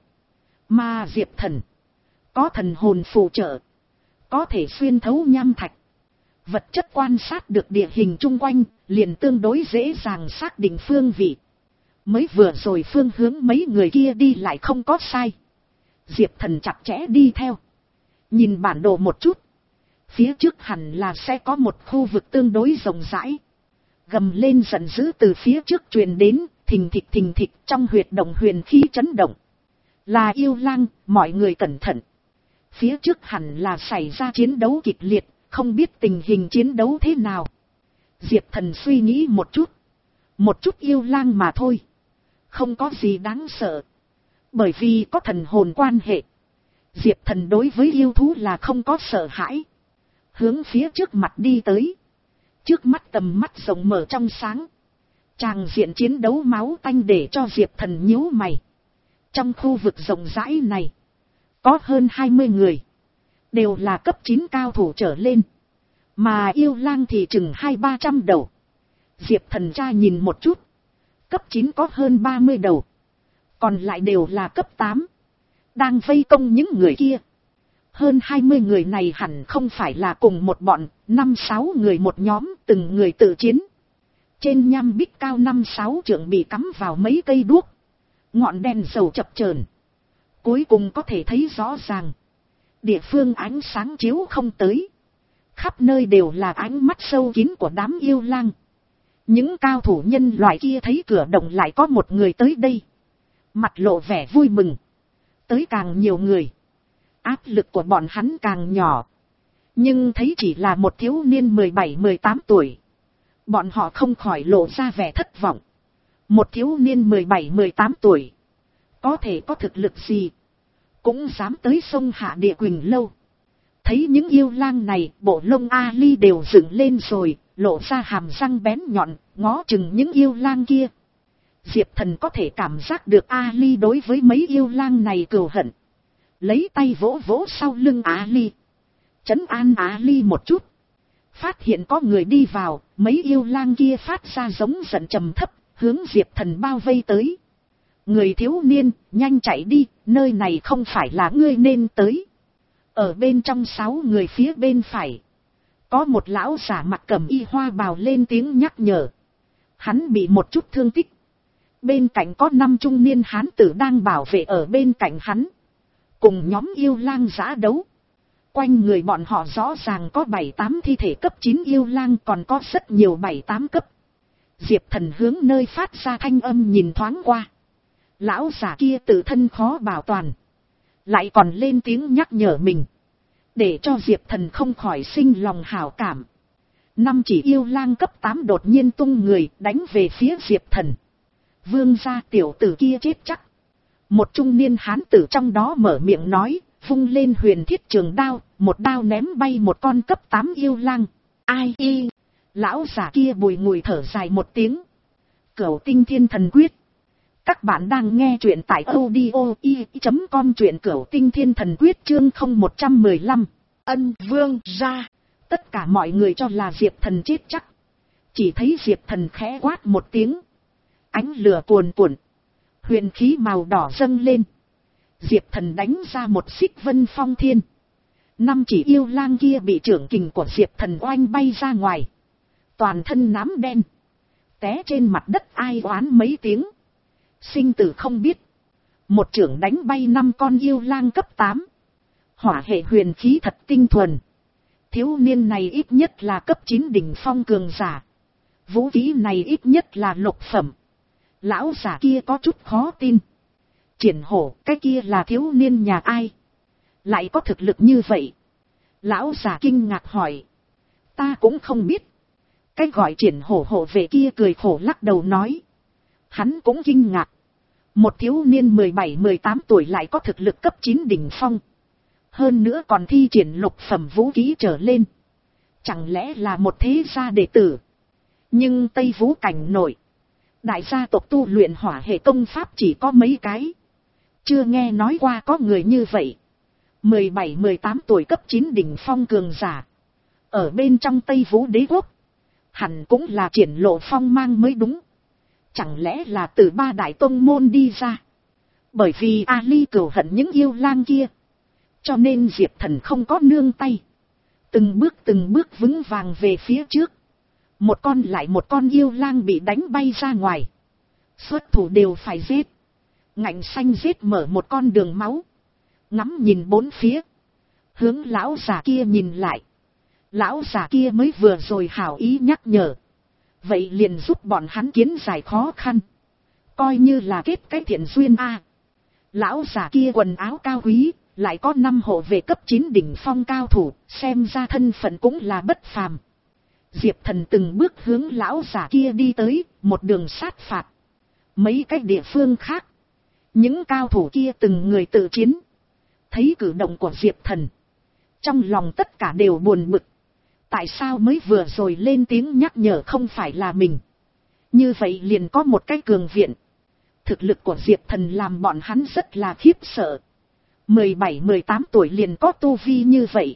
Mà Diệp Thần. Có thần hồn phù trợ. Có thể xuyên thấu nham thạch. Vật chất quan sát được địa hình chung quanh. Liền tương đối dễ dàng xác định phương vị. Mới vừa rồi phương hướng mấy người kia đi lại không có sai. Diệp Thần chặt chẽ đi theo. Nhìn bản đồ một chút. Phía trước hẳn là sẽ có một khu vực tương đối rộng rãi. Gầm lên giận dữ từ phía trước truyền đến, thình thịch thình thịch trong huyệt động huyền khí chấn động. Là yêu lang, mọi người cẩn thận. Phía trước hẳn là xảy ra chiến đấu kịch liệt, không biết tình hình chiến đấu thế nào. Diệp Thần suy nghĩ một chút. Một chút yêu lang mà thôi. Không có gì đáng sợ. Bởi vì có thần hồn quan hệ. Diệp Thần đối với yêu thú là không có sợ hãi. Hướng phía trước mặt đi tới. Trước mắt tầm mắt rộng mở trong sáng. Tràng diện chiến đấu máu tanh để cho Diệp Thần nhíu mày. Trong khu vực rộng rãi này. Có hơn hai mươi người. Đều là cấp chín cao thủ trở lên. Mà yêu lang thì chừng hai ba trăm đầu. Diệp Thần tra nhìn một chút. Cấp chín có hơn ba mươi đầu. Còn lại đều là cấp tám. Đang vây công những người kia. Hơn hai mươi người này hẳn không phải là cùng một bọn, năm sáu người một nhóm, từng người tự chiến. Trên nham bích cao năm sáu trượng bị cắm vào mấy cây đuốc. Ngọn đèn dầu chập chờn. Cuối cùng có thể thấy rõ ràng. Địa phương ánh sáng chiếu không tới. Khắp nơi đều là ánh mắt sâu kín của đám yêu lang. Những cao thủ nhân loại kia thấy cửa động lại có một người tới đây. Mặt lộ vẻ vui mừng. Tới càng nhiều người. Áp lực của bọn hắn càng nhỏ. Nhưng thấy chỉ là một thiếu niên mười bảy mười tám tuổi. Bọn họ không khỏi lộ ra vẻ thất vọng. Một thiếu niên mười bảy mười tám tuổi. Có thể có thực lực gì. Cũng dám tới sông Hạ Địa Quỳnh Lâu. Thấy những yêu lang này, bộ lông Ali đều dựng lên rồi, lộ ra hàm răng bén nhọn, ngó chừng những yêu lang kia. Diệp Thần có thể cảm giác được Ali đối với mấy yêu lang này cừu hận. Lấy tay vỗ vỗ sau lưng Ali. Trấn an Ali một chút. Phát hiện có người đi vào, mấy yêu lang kia phát ra giống giận trầm thấp, hướng Diệp Thần bao vây tới. Người thiếu niên, nhanh chạy đi, nơi này không phải là ngươi nên tới. Ở bên trong sáu người phía bên phải. Có một lão giả mặt cẩm y hoa bào lên tiếng nhắc nhở. Hắn bị một chút thương tích. Bên cạnh có năm trung niên hán tử đang bảo vệ ở bên cạnh hắn. Cùng nhóm yêu lang giã đấu. Quanh người bọn họ rõ ràng có bảy tám thi thể cấp chín yêu lang, còn có rất nhiều bảy tám cấp. Diệp Thần hướng nơi phát ra thanh âm nhìn thoáng qua. Lão giả kia tự thân khó bảo toàn. Lại còn lên tiếng nhắc nhở mình. Để cho Diệp Thần không khỏi sinh lòng hảo cảm. Năm chỉ yêu lang cấp tám đột nhiên tung người đánh về phía Diệp Thần. Vương gia tiểu tử kia chết chắc. Một trung niên hán tử trong đó mở miệng nói, vung lên huyền thiết trường đao, một đao ném bay một con cấp tám yêu lang. Ai y? Lão giả kia bùi ngùi thở dài một tiếng. Cửu tinh thiên thần quyết. Các bạn đang nghe truyện tại audio i chấm com, truyện Cửu tinh thiên thần quyết chương không một trăm mười lăm. Ân vương ra. Tất cả mọi người cho là Diệp Thần chết chắc. Chỉ thấy Diệp Thần khẽ quát một tiếng. Ánh lửa cuồn cuộn. Huyền khí màu đỏ dâng lên. Diệp Thần đánh ra một xích vân phong thiên. Năm chỉ yêu lang kia bị trưởng kình của Diệp Thần oanh bay ra ngoài. Toàn thân nám đen. Té trên mặt đất ai oán mấy tiếng. Sinh tử không biết. Một trưởng đánh bay năm con yêu lang cấp tám. Hỏa hệ huyền khí thật tinh thuần. Thiếu niên này ít nhất là cấp chín đỉnh phong cường giả. Vũ khí này ít nhất là lục phẩm. Lão giả kia có chút khó tin. Triển Hổ, cái kia là thiếu niên nhà ai? Lại có thực lực như vậy? Lão giả kinh ngạc hỏi. Ta cũng không biết. Cái gọi Triển Hổ hộ vệ kia cười khổ lắc đầu nói. Hắn cũng kinh ngạc. Một thiếu niên mười bảy mười tám tuổi lại có thực lực cấp chín đỉnh phong. Hơn nữa còn thi triển lục phẩm vũ khí trở lên. Chẳng lẽ là một thế gia đệ tử? Nhưng Tây Vũ cảnh nội, đại gia tộc tu luyện hỏa hệ công pháp chỉ có mấy cái. Chưa nghe nói qua có người như vậy. mười bảy mười tám tuổi cấp chín đỉnh phong cường giả. Ở bên trong Tây Vũ đế quốc, hẳn cũng là triển lộ phong mang mới đúng. Chẳng lẽ là từ ba đại tông môn đi ra? Bởi vì Ali cừu hận những yêu lang kia, cho nên Diệp Thần không có nương tay. Từng bước từng bước vững vàng về phía trước. Một con lại một con yêu lang bị đánh bay ra ngoài. Xuất thủ đều phải giết. Ngạnh xanh giết mở một con đường máu. Ngắm nhìn bốn phía. Hướng lão già kia nhìn lại. Lão già kia mới vừa rồi hảo ý nhắc nhở. Vậy liền giúp bọn hắn kiến giải khó khăn. Coi như là kết cái thiện duyên a. Lão già kia quần áo cao quý. Lại có năm hộ vệ cấp chín đỉnh phong cao thủ. Xem ra thân phận cũng là bất phàm. Diệp Thần từng bước hướng lão già kia đi tới. Một đường sát phạt. Mấy cái địa phương khác, những cao thủ kia từng người tự chiến. Thấy cử động của Diệp Thần, trong lòng tất cả đều buồn bực. Tại sao mới vừa rồi lên tiếng nhắc nhở không phải là mình? Như vậy liền có một cái cường viện. Thực lực của Diệp Thần làm bọn hắn rất là khiếp sợ. mười bảy mười tám tuổi liền có tu vi như vậy.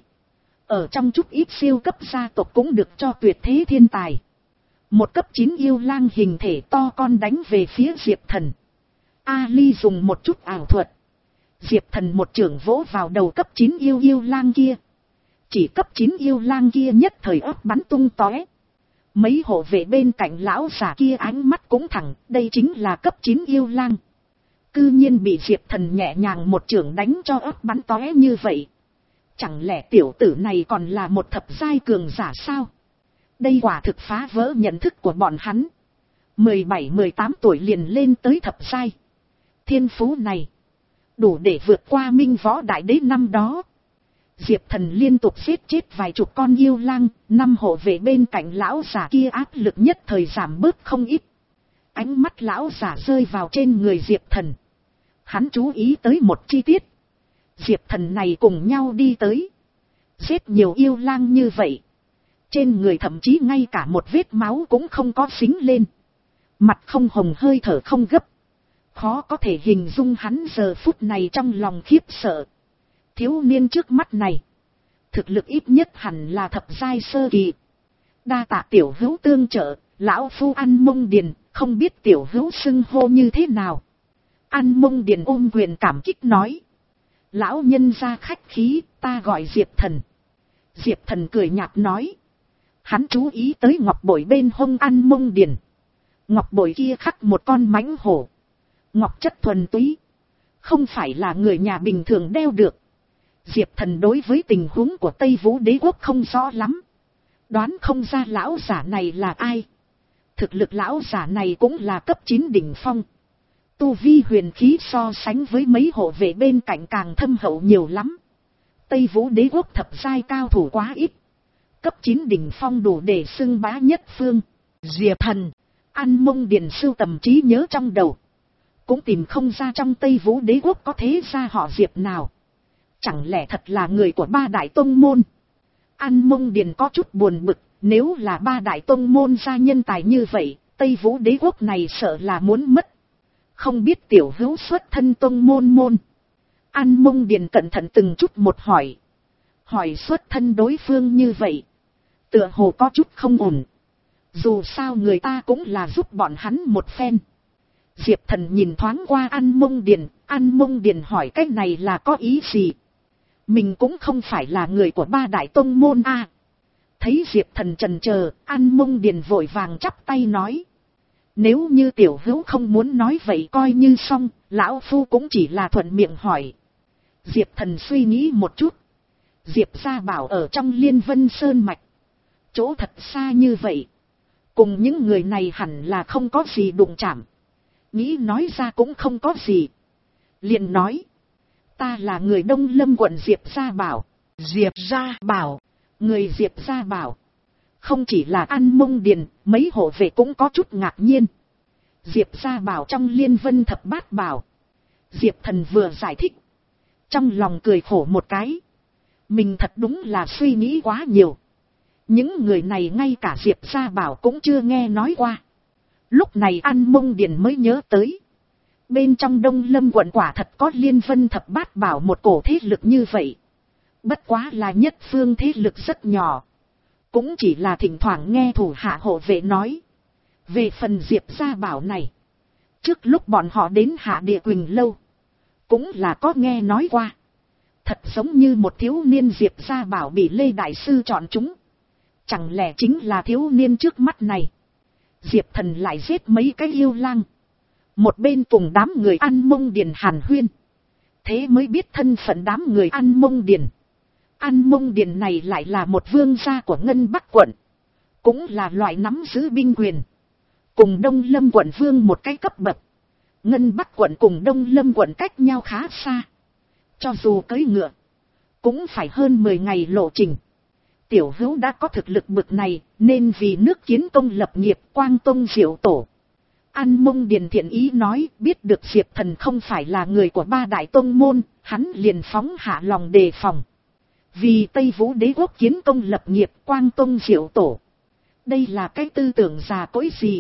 Ở trong chút ít siêu cấp gia tộc cũng được cho tuyệt thế thiên tài. Một cấp chín yêu lang hình thể to con đánh về phía Diệp Thần. Ali dùng một chút ảo thuật. Diệp Thần một chưởng vỗ vào đầu cấp chín yêu yêu lang kia. Chỉ cấp chín yêu lang kia nhất thời ấp bắn tung tóe. Mấy hộ vệ bên cạnh lão già kia ánh mắt cũng thẳng, đây chính là cấp chín yêu lang. Cư nhiên bị Diệp Thần nhẹ nhàng một chưởng đánh cho ấp bắn tóe như vậy. Chẳng lẽ tiểu tử này còn là một thập giai cường giả sao? Đây quả thực phá vỡ nhận thức của bọn hắn. mười bảy mười tám tuổi liền lên tới thập giai. Thiên phú này đủ để vượt qua Minh Võ Đại Đế năm đó. Diệp Thần liên tục giết chết vài chục con yêu lang. Năm hộ vệ bên cạnh lão già kia áp lực nhất thời giảm bớt không ít. Ánh mắt lão già rơi vào trên người Diệp Thần. Hắn chú ý tới một chi tiết. Diệp Thần này cùng nhau đi tới. Giết nhiều yêu lang như vậy. Trên người thậm chí ngay cả một vết máu cũng không có xính lên. Mặt không hồng, hơi thở không gấp. Khó có thể hình dung hắn giờ phút này trong lòng khiếp sợ. Thiếu niên trước mắt này, thực lực ít nhất hẳn là thập giai sơ kỳ. Đa tạ tiểu hữu tương trợ, lão phu An Mông Điền, không biết tiểu hữu xưng hô như thế nào. An Mông Điền ôm quyền cảm kích nói. Lão nhân ra khách khí, ta gọi Diệp Thần. Diệp Thần cười nhạt nói. Hắn chú ý tới ngọc bội bên hông An Mông Điền. Ngọc bội kia khắc một con mãnh hổ. Ngọc chất thuần túy, không phải là người nhà bình thường đeo được. Diệp Thần đối với tình huống của Tây Vũ đế quốc không rõ lắm. Đoán không ra lão giả này là ai. Thực lực lão giả này cũng là cấp chín đỉnh phong. Tu vi huyền khí so sánh với mấy hộ vệ bên cạnh càng thâm hậu nhiều lắm. Tây Vũ đế quốc thập giai cao thủ quá ít. Cấp chín đỉnh phong đủ để xưng bá nhất phương. Diệp Thần, An Mông Điền sưu tầm trí nhớ trong đầu. Cũng tìm không ra trong Tây Vũ đế quốc có thế gia họ Diệp nào. Chẳng lẽ thật là người của ba đại tông môn? An Mông Điền có chút buồn bực. Nếu là ba đại tông môn gia nhân tài như vậy, Tây Vũ đế quốc này sợ là muốn mất. Không biết tiểu hữu xuất thân tông môn môn. An Mông Điền cẩn thận từng chút một hỏi. Hỏi xuất thân đối phương như vậy, tựa hồ có chút không ổn. Dù sao người ta cũng là giúp bọn hắn một phen. Diệp Thần nhìn thoáng qua An Mông Điền, An Mông Điền hỏi cái này là có ý gì? Mình cũng không phải là người của ba đại tông môn a. À. Thấy Diệp Thần chần chờ, An Mông Điền vội vàng chắp tay nói. Nếu như tiểu hữu không muốn nói vậy coi như xong, lão phu cũng chỉ là thuận miệng hỏi. Diệp Thần suy nghĩ một chút. Diệp gia bảo ở trong Liên Vân Sơn Mạch. Chỗ thật xa như vậy. Cùng những người này hẳn là không có gì đụng chạm. Nghĩ nói ra cũng không có gì. Liền nói. Ta là người Đông Lâm quận Diệp gia bảo. Diệp gia bảo. Người Diệp gia bảo. Không chỉ là An Mông Điền, mấy hộ vệ cũng có chút ngạc nhiên. Diệp gia bảo trong Liên Vân thập bát bảo. Diệp Thần vừa giải thích. Trong lòng cười khổ một cái. Mình thật đúng là suy nghĩ quá nhiều. Những người này ngay cả Diệp gia bảo cũng chưa nghe nói qua. Lúc này An Mông Điền mới nhớ tới. Bên trong Đông Lâm quận quả thật có Liên Vân thập bát bảo một cổ thế lực như vậy. Bất quá là nhất phương thế lực rất nhỏ. Cũng chỉ là thỉnh thoảng nghe thủ hạ hộ vệ nói. Về phần Diệp gia bảo này. Trước lúc bọn họ đến Hạ Địa Quỳnh Lâu. Cũng là có nghe nói qua. Thật giống như một thiếu niên Diệp gia bảo bị Lê Đại Sư chọn chúng. Chẳng lẽ chính là thiếu niên trước mắt này. Diệp Thần lại giết mấy cái yêu lang. Một bên cùng đám người An Mông Điền hàn huyên. Thế mới biết thân phận đám người An Mông Điền. An Mông Điền này lại là một vương gia của Ngân Bắc quận. Cũng là loại nắm giữ binh quyền. Cùng Đông Lâm quận vương một cái cấp bậc. Ngân Bắc quận cùng Đông Lâm quận cách nhau khá xa. Cho dù cưỡi ngựa. Cũng phải hơn mười ngày lộ trình. Tiểu hữu đã có thực lực bực này. Nên vì nước kiến công lập nghiệp Quang Tông Diệu Tổ. An Mông Điền thiện ý nói. Biết được Diệp Thần không phải là người của ba đại tông môn. Hắn liền phóng hạ lòng đề phòng. Vì Tây Vũ Đế quốc kiến công lập nghiệp Quang Tông Diệu Tổ. Đây là cái tư tưởng già cỗi gì.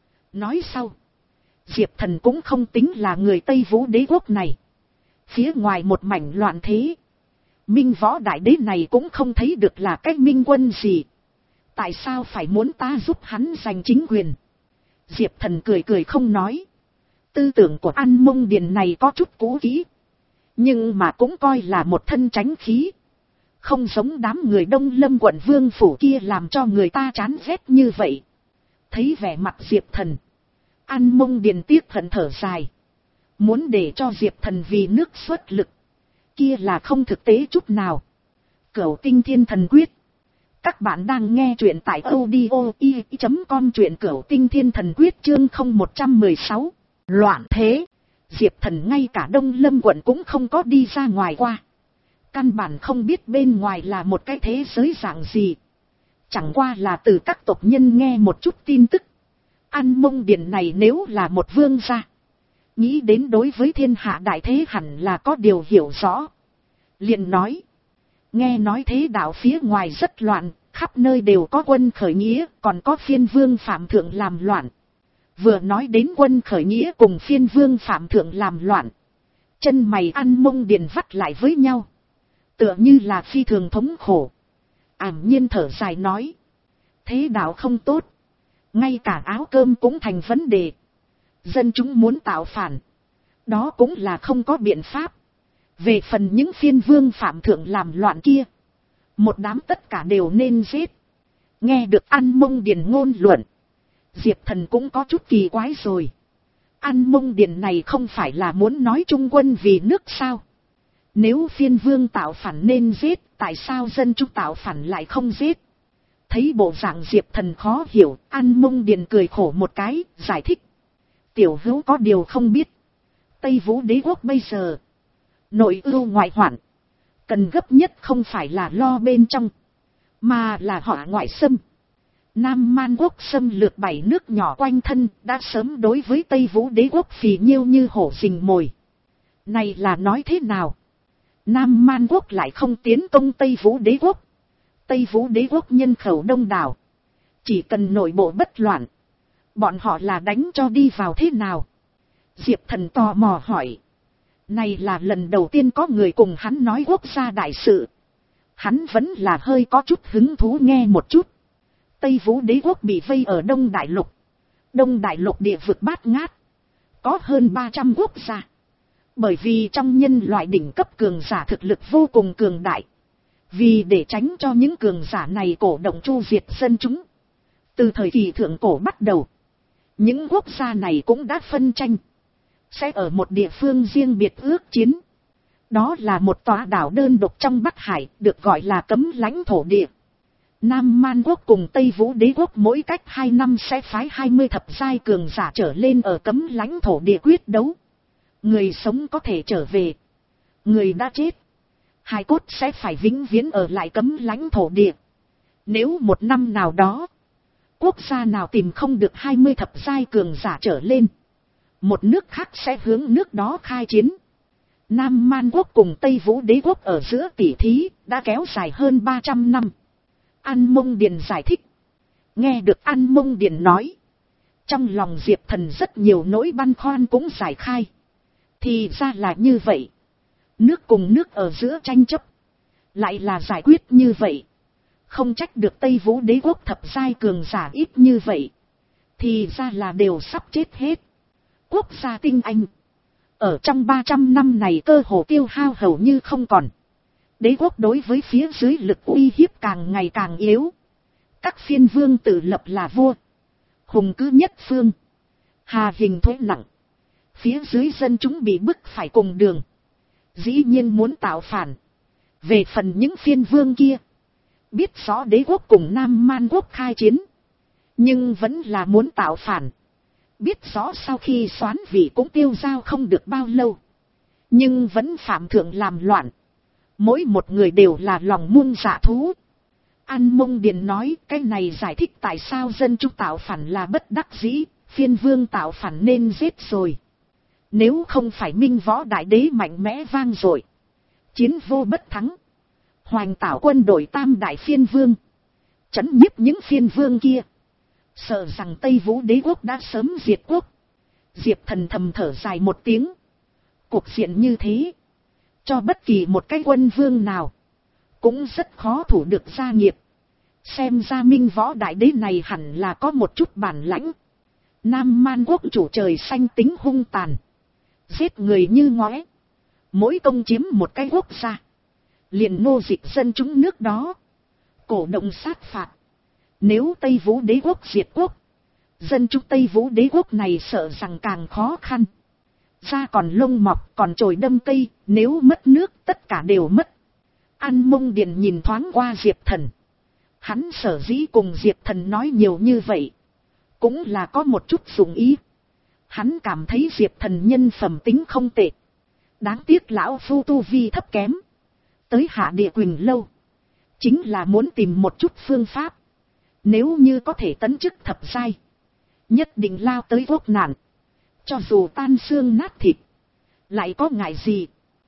Nói sau. Diệp Thần cũng không tính là người Tây Vũ Đế quốc này. Phía ngoài một mảnh loạn thế. Minh Võ Đại Đế này cũng không thấy được là cái minh quân gì. Tại sao phải muốn ta giúp hắn giành chính quyền. Diệp Thần cười cười không nói. Tư tưởng của An Mông Điền này có chút cũ kỹ. Nhưng mà cũng coi là một thân tránh khí. Không giống đám người Đông Lâm quận vương phủ kia làm cho người ta chán ghét như vậy. Thấy vẻ mặt Diệp Thần. An Mông Điền tiếc hận thở dài. Muốn để cho Diệp Thần vì nước xuất lực. Kia là không thực tế chút nào. Cửu Tinh Thiên Thần Quyết. Các bạn đang nghe truyện tại audio i chấm com truyện Cửu Tinh Thiên Thần Quyết chương không một một sáu. Loạn thế. Diệp Thần ngay cả Đông Lâm quận cũng không có đi ra ngoài qua. Căn bản không biết bên ngoài là một cái thế giới dạng gì. Chẳng qua là từ các tộc nhân nghe một chút tin tức. An Mông Điền này nếu là một vương gia. Nghĩ đến đối với thiên hạ đại thế hẳn là có điều hiểu rõ. Liền nói. Nghe nói thế đạo phía ngoài rất loạn. Khắp nơi đều có quân khởi nghĩa. Còn có phiên vương phạm thượng làm loạn. Vừa nói đến quân khởi nghĩa cùng phiên vương phạm thượng làm loạn. Chân mày An Mông Điền vắt lại với nhau. Tựa như là phi thường thống khổ. Ảm nhiên thở dài nói. Thế đạo không tốt. Ngay cả áo cơm cũng thành vấn đề. Dân chúng muốn tạo phản. Đó cũng là không có biện pháp. Về phần những phiên vương phạm thượng làm loạn kia. Một đám tất cả đều nên giết. Nghe được An Mông Điền ngôn luận. Diệp Thần cũng có chút kỳ quái rồi. An Mông Điền này không phải là muốn nói trung quân vì nước sao. Nếu phiên vương tạo phản nên giết, tại sao dân chúng tạo phản lại không giết? Thấy bộ dạng Diệp Thần khó hiểu, An Mông Điền cười khổ một cái, giải thích. Tiểu hữu có điều không biết. Tây Vũ Đế quốc bây giờ, nội ưu ngoại hoạn. Cần gấp nhất không phải là lo bên trong, mà là họ ngoại xâm. Nam Man quốc xâm lược bảy nước nhỏ quanh thân, đã sớm đối với Tây Vũ Đế quốc phì nhiêu như hổ rình mồi. Này là nói thế nào? Nam Man quốc lại không tiến công Tây Vũ Đế quốc. Tây Vũ Đế quốc nhân khẩu đông đảo. Chỉ cần nội bộ bất loạn. Bọn họ là đánh cho đi vào thế nào? Diệp Thần tò mò hỏi. Này là lần đầu tiên có người cùng hắn nói quốc gia đại sự. Hắn vẫn là hơi có chút hứng thú nghe một chút. Tây Vũ Đế quốc bị vây ở Đông Đại Lục. Đông Đại Lục địa vực bát ngát. có hơn ba trăm quốc gia. Bởi vì trong nhân loại đỉnh cấp cường giả thực lực vô cùng cường đại. Vì để tránh cho những cường giả này cổ động chu diệt dân chúng. Từ thời kỳ thượng cổ bắt đầu, những quốc gia này cũng đã phân tranh. Sẽ ở một địa phương riêng biệt ước chiến. Đó là một tòa đảo đơn độc trong Bắc Hải, được gọi là cấm lãnh thổ địa. Nam Man quốc cùng Tây Vũ đế quốc mỗi cách hai năm sẽ phái hai mươi thập giai cường giả trở lên ở cấm lãnh thổ địa quyết đấu. Người sống có thể trở về. Người đã chết, hài cốt sẽ phải vĩnh viễn ở lại cấm lãnh thổ địa. Nếu một năm nào đó, quốc gia nào tìm không được hai mươi thập giai cường giả trở lên, một nước khác sẽ hướng nước đó khai chiến. Nam Man quốc cùng Tây Vũ đế quốc ở giữa tỷ thí đã kéo dài hơn ba trăm năm. An Mông Điền giải thích. Nghe được An Mông Điền nói, trong lòng Diệp Thần rất nhiều nỗi băn khoăn cũng giải khai. Thì ra là như vậy. Nước cùng nước ở giữa tranh chấp, lại là giải quyết như vậy. Không trách được Tây Vũ đế quốc thập giai cường giả ít như vậy. Thì ra là đều sắp chết hết. Quốc gia tinh anh ở trong ba trăm năm này cơ hồ tiêu hao hầu như không còn. Đế quốc đối với phía dưới lực uy hiếp càng ngày càng yếu. Các phiên vương tự lập là vua, hùng cứ nhất phương, hà hình thuế nặng. Phía dưới dân chúng bị bức phải cùng đường, dĩ nhiên muốn tạo phản. Về phần những phiên vương kia, biết rõ đế quốc cùng Nam Man quốc khai chiến, nhưng vẫn là muốn tạo phản. Biết rõ sau khi soán vị cũng tiêu dao không được bao lâu, nhưng vẫn phạm thượng làm loạn. Mỗi một người đều là lòng muôn dạ thú. An Mông Điền nói cái này giải thích tại sao dân chúng tạo phản là bất đắc dĩ, phiên vương tạo phản nên giết rồi. Nếu không phải Minh Võ Đại Đế mạnh mẽ vang dội, chiến vô bất thắng, hoành tảo quân đội tam đại phiên vương, trấn nhiếp những phiên vương kia, sợ rằng Tây Vũ đế quốc đã sớm diệt quốc. Diệp Thần thầm thở dài một tiếng. Cuộc diện như thế, cho bất kỳ một cái quân vương nào cũng rất khó thủ được gia nghiệp. Xem ra Minh Võ Đại Đế này hẳn là có một chút bản lãnh. Nam Man quốc chủ trời xanh tính hung tàn, giết người như ngóe. Mỗi công chiếm một cái quốc gia, liền nô dịch dân chúng nước đó, cổ động sát phạt. Nếu Tây Vũ đế quốc diệt quốc, dân chúng Tây Vũ đế quốc này sợ rằng càng khó khăn. Da còn lông mọc, còn chồi đâm cây, nếu mất nước tất cả đều mất. An Mông Điền nhìn thoáng qua Diệp Thần. Hắn sở dĩ cùng Diệp Thần nói nhiều như vậy, cũng là có một chút dụng ý. Hắn cảm thấy Diệp Thần nhân phẩm tính không tệ. Đáng tiếc lão phu tu vi thấp kém. Tới Hạ Địa Quỳnh Lâu, chính là muốn tìm một chút phương pháp. Nếu như có thể tấn chức thập giai, nhất định lao tới quốc nạn. Cho dù tan xương nát thịt, lại có ngại gì?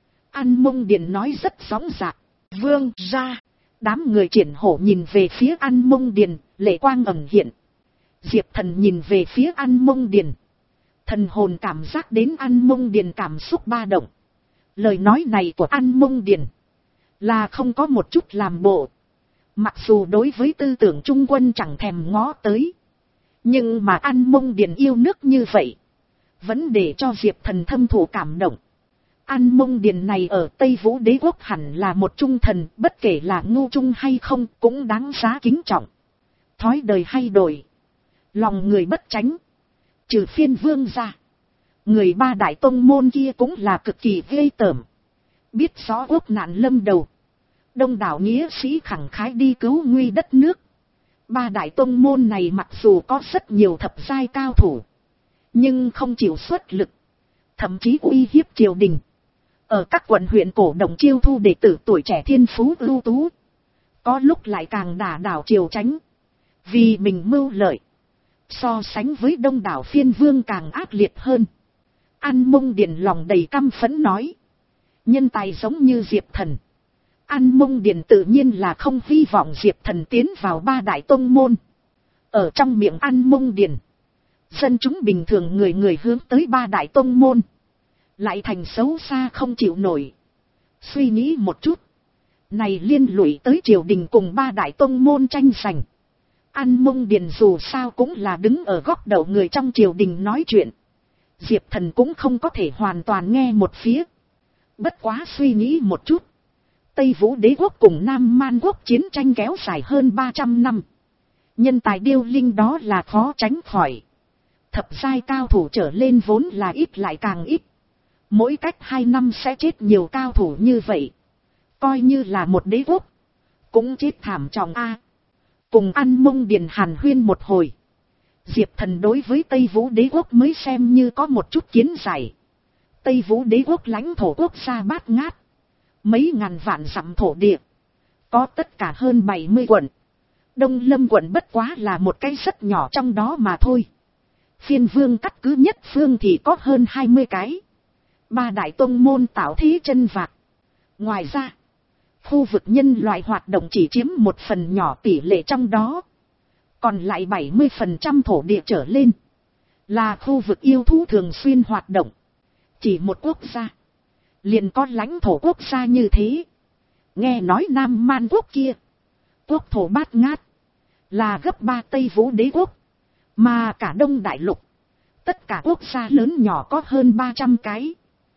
An Mông Điền nói rất rõ ràng. Vương ra. Đám người triển hổ nhìn về phía An Mông Điền, lệ quang ẩn hiện. Diệp Thần nhìn về phía An Mông Điền. Thần hồn cảm giác đến An Mông Điền cảm xúc ba động. Lời nói này của An Mông Điền là không có một chút làm bộ. Mặc dù đối với tư tưởng Trung Quân chẳng thèm ngó tới, nhưng mà An Mông Điền yêu nước như vậy, vẫn để cho Diệp Thần thâm thụ cảm động. An Mông Điền này ở Tây Vũ đế quốc hẳn là một trung thần, bất kể là ngu trung hay không cũng đáng giá kính trọng. Thói đời hay đổi, lòng người bất tránh. Trừ phiên vương ra, người ba đại tông môn kia cũng là cực kỳ ghê tởm. Biết rõ quốc nạn lâm đầu, đông đảo nghĩa sĩ khẳng khái đi cứu nguy đất nước. Ba đại tông môn này mặc dù có rất nhiều thập giai cao thủ, nhưng không chịu xuất lực, thậm chí uy hiếp triều đình. Ở các quận huyện cổ động chiêu thu đệ tử tuổi trẻ thiên phú ưu tú, có lúc lại càng đả đảo triều tránh, vì mình mưu lợi. So sánh với đông đảo phiên vương càng ác liệt hơn. An Mông Điền lòng đầy căm phẫn nói, nhân tài giống như Diệp Thần, An Mông Điền tự nhiên là không hy vọng Diệp Thần tiến vào ba đại tông môn. Ở trong miệng An Mông Điền, dân chúng bình thường người người hướng tới ba đại tông môn, lại thành xấu xa không chịu nổi. Suy nghĩ một chút, này liên lụy tới triều đình cùng ba đại tông môn tranh giành. An Mông Điền dù sao cũng là đứng ở góc đầu người trong triều đình nói chuyện, Diệp Thần cũng không có thể hoàn toàn nghe một phía. Bất quá suy nghĩ một chút. Tây Vũ Đế quốc cùng Nam Man quốc chiến tranh kéo dài hơn ba trăm năm. Nhân tài điêu linh đó là khó tránh khỏi. Thập giai cao thủ trở lên vốn là ít lại càng ít. Mỗi cách hai năm sẽ chết nhiều cao thủ như vậy. Coi như là một đế quốc. Cũng chết thảm trọng a. Cùng ăn mông điền hàn huyên một hồi. Diệp Thần đối với Tây Vũ Đế quốc mới xem như có một chút kiến giải. Tây Vũ Đế quốc lãnh thổ quốc gia bát ngát. Mấy ngàn vạn dặm thổ địa. Có tất cả hơn bảy mươi quận. Đông Lâm quận bất quá là một cái rất nhỏ trong đó mà thôi. Phiên vương cắt cứ nhất phương thì có hơn hai mươi cái. Ba đại tông môn tạo thế chân vạc. Ngoài ra, khu vực nhân loại hoạt động chỉ chiếm một phần nhỏ tỷ lệ trong đó. Còn lại bảy mươi phần trăm thổ địa trở lên. Là khu vực yêu thú thường xuyên hoạt động. Chỉ một quốc gia. Liền có lãnh thổ quốc gia như thế. Nghe nói Nam Man quốc kia. Quốc thổ bát ngát. Là gấp ba Tây Vũ Đế quốc. Mà cả Đông Đại Lục. Tất cả quốc gia lớn nhỏ có hơn ba trăm cái.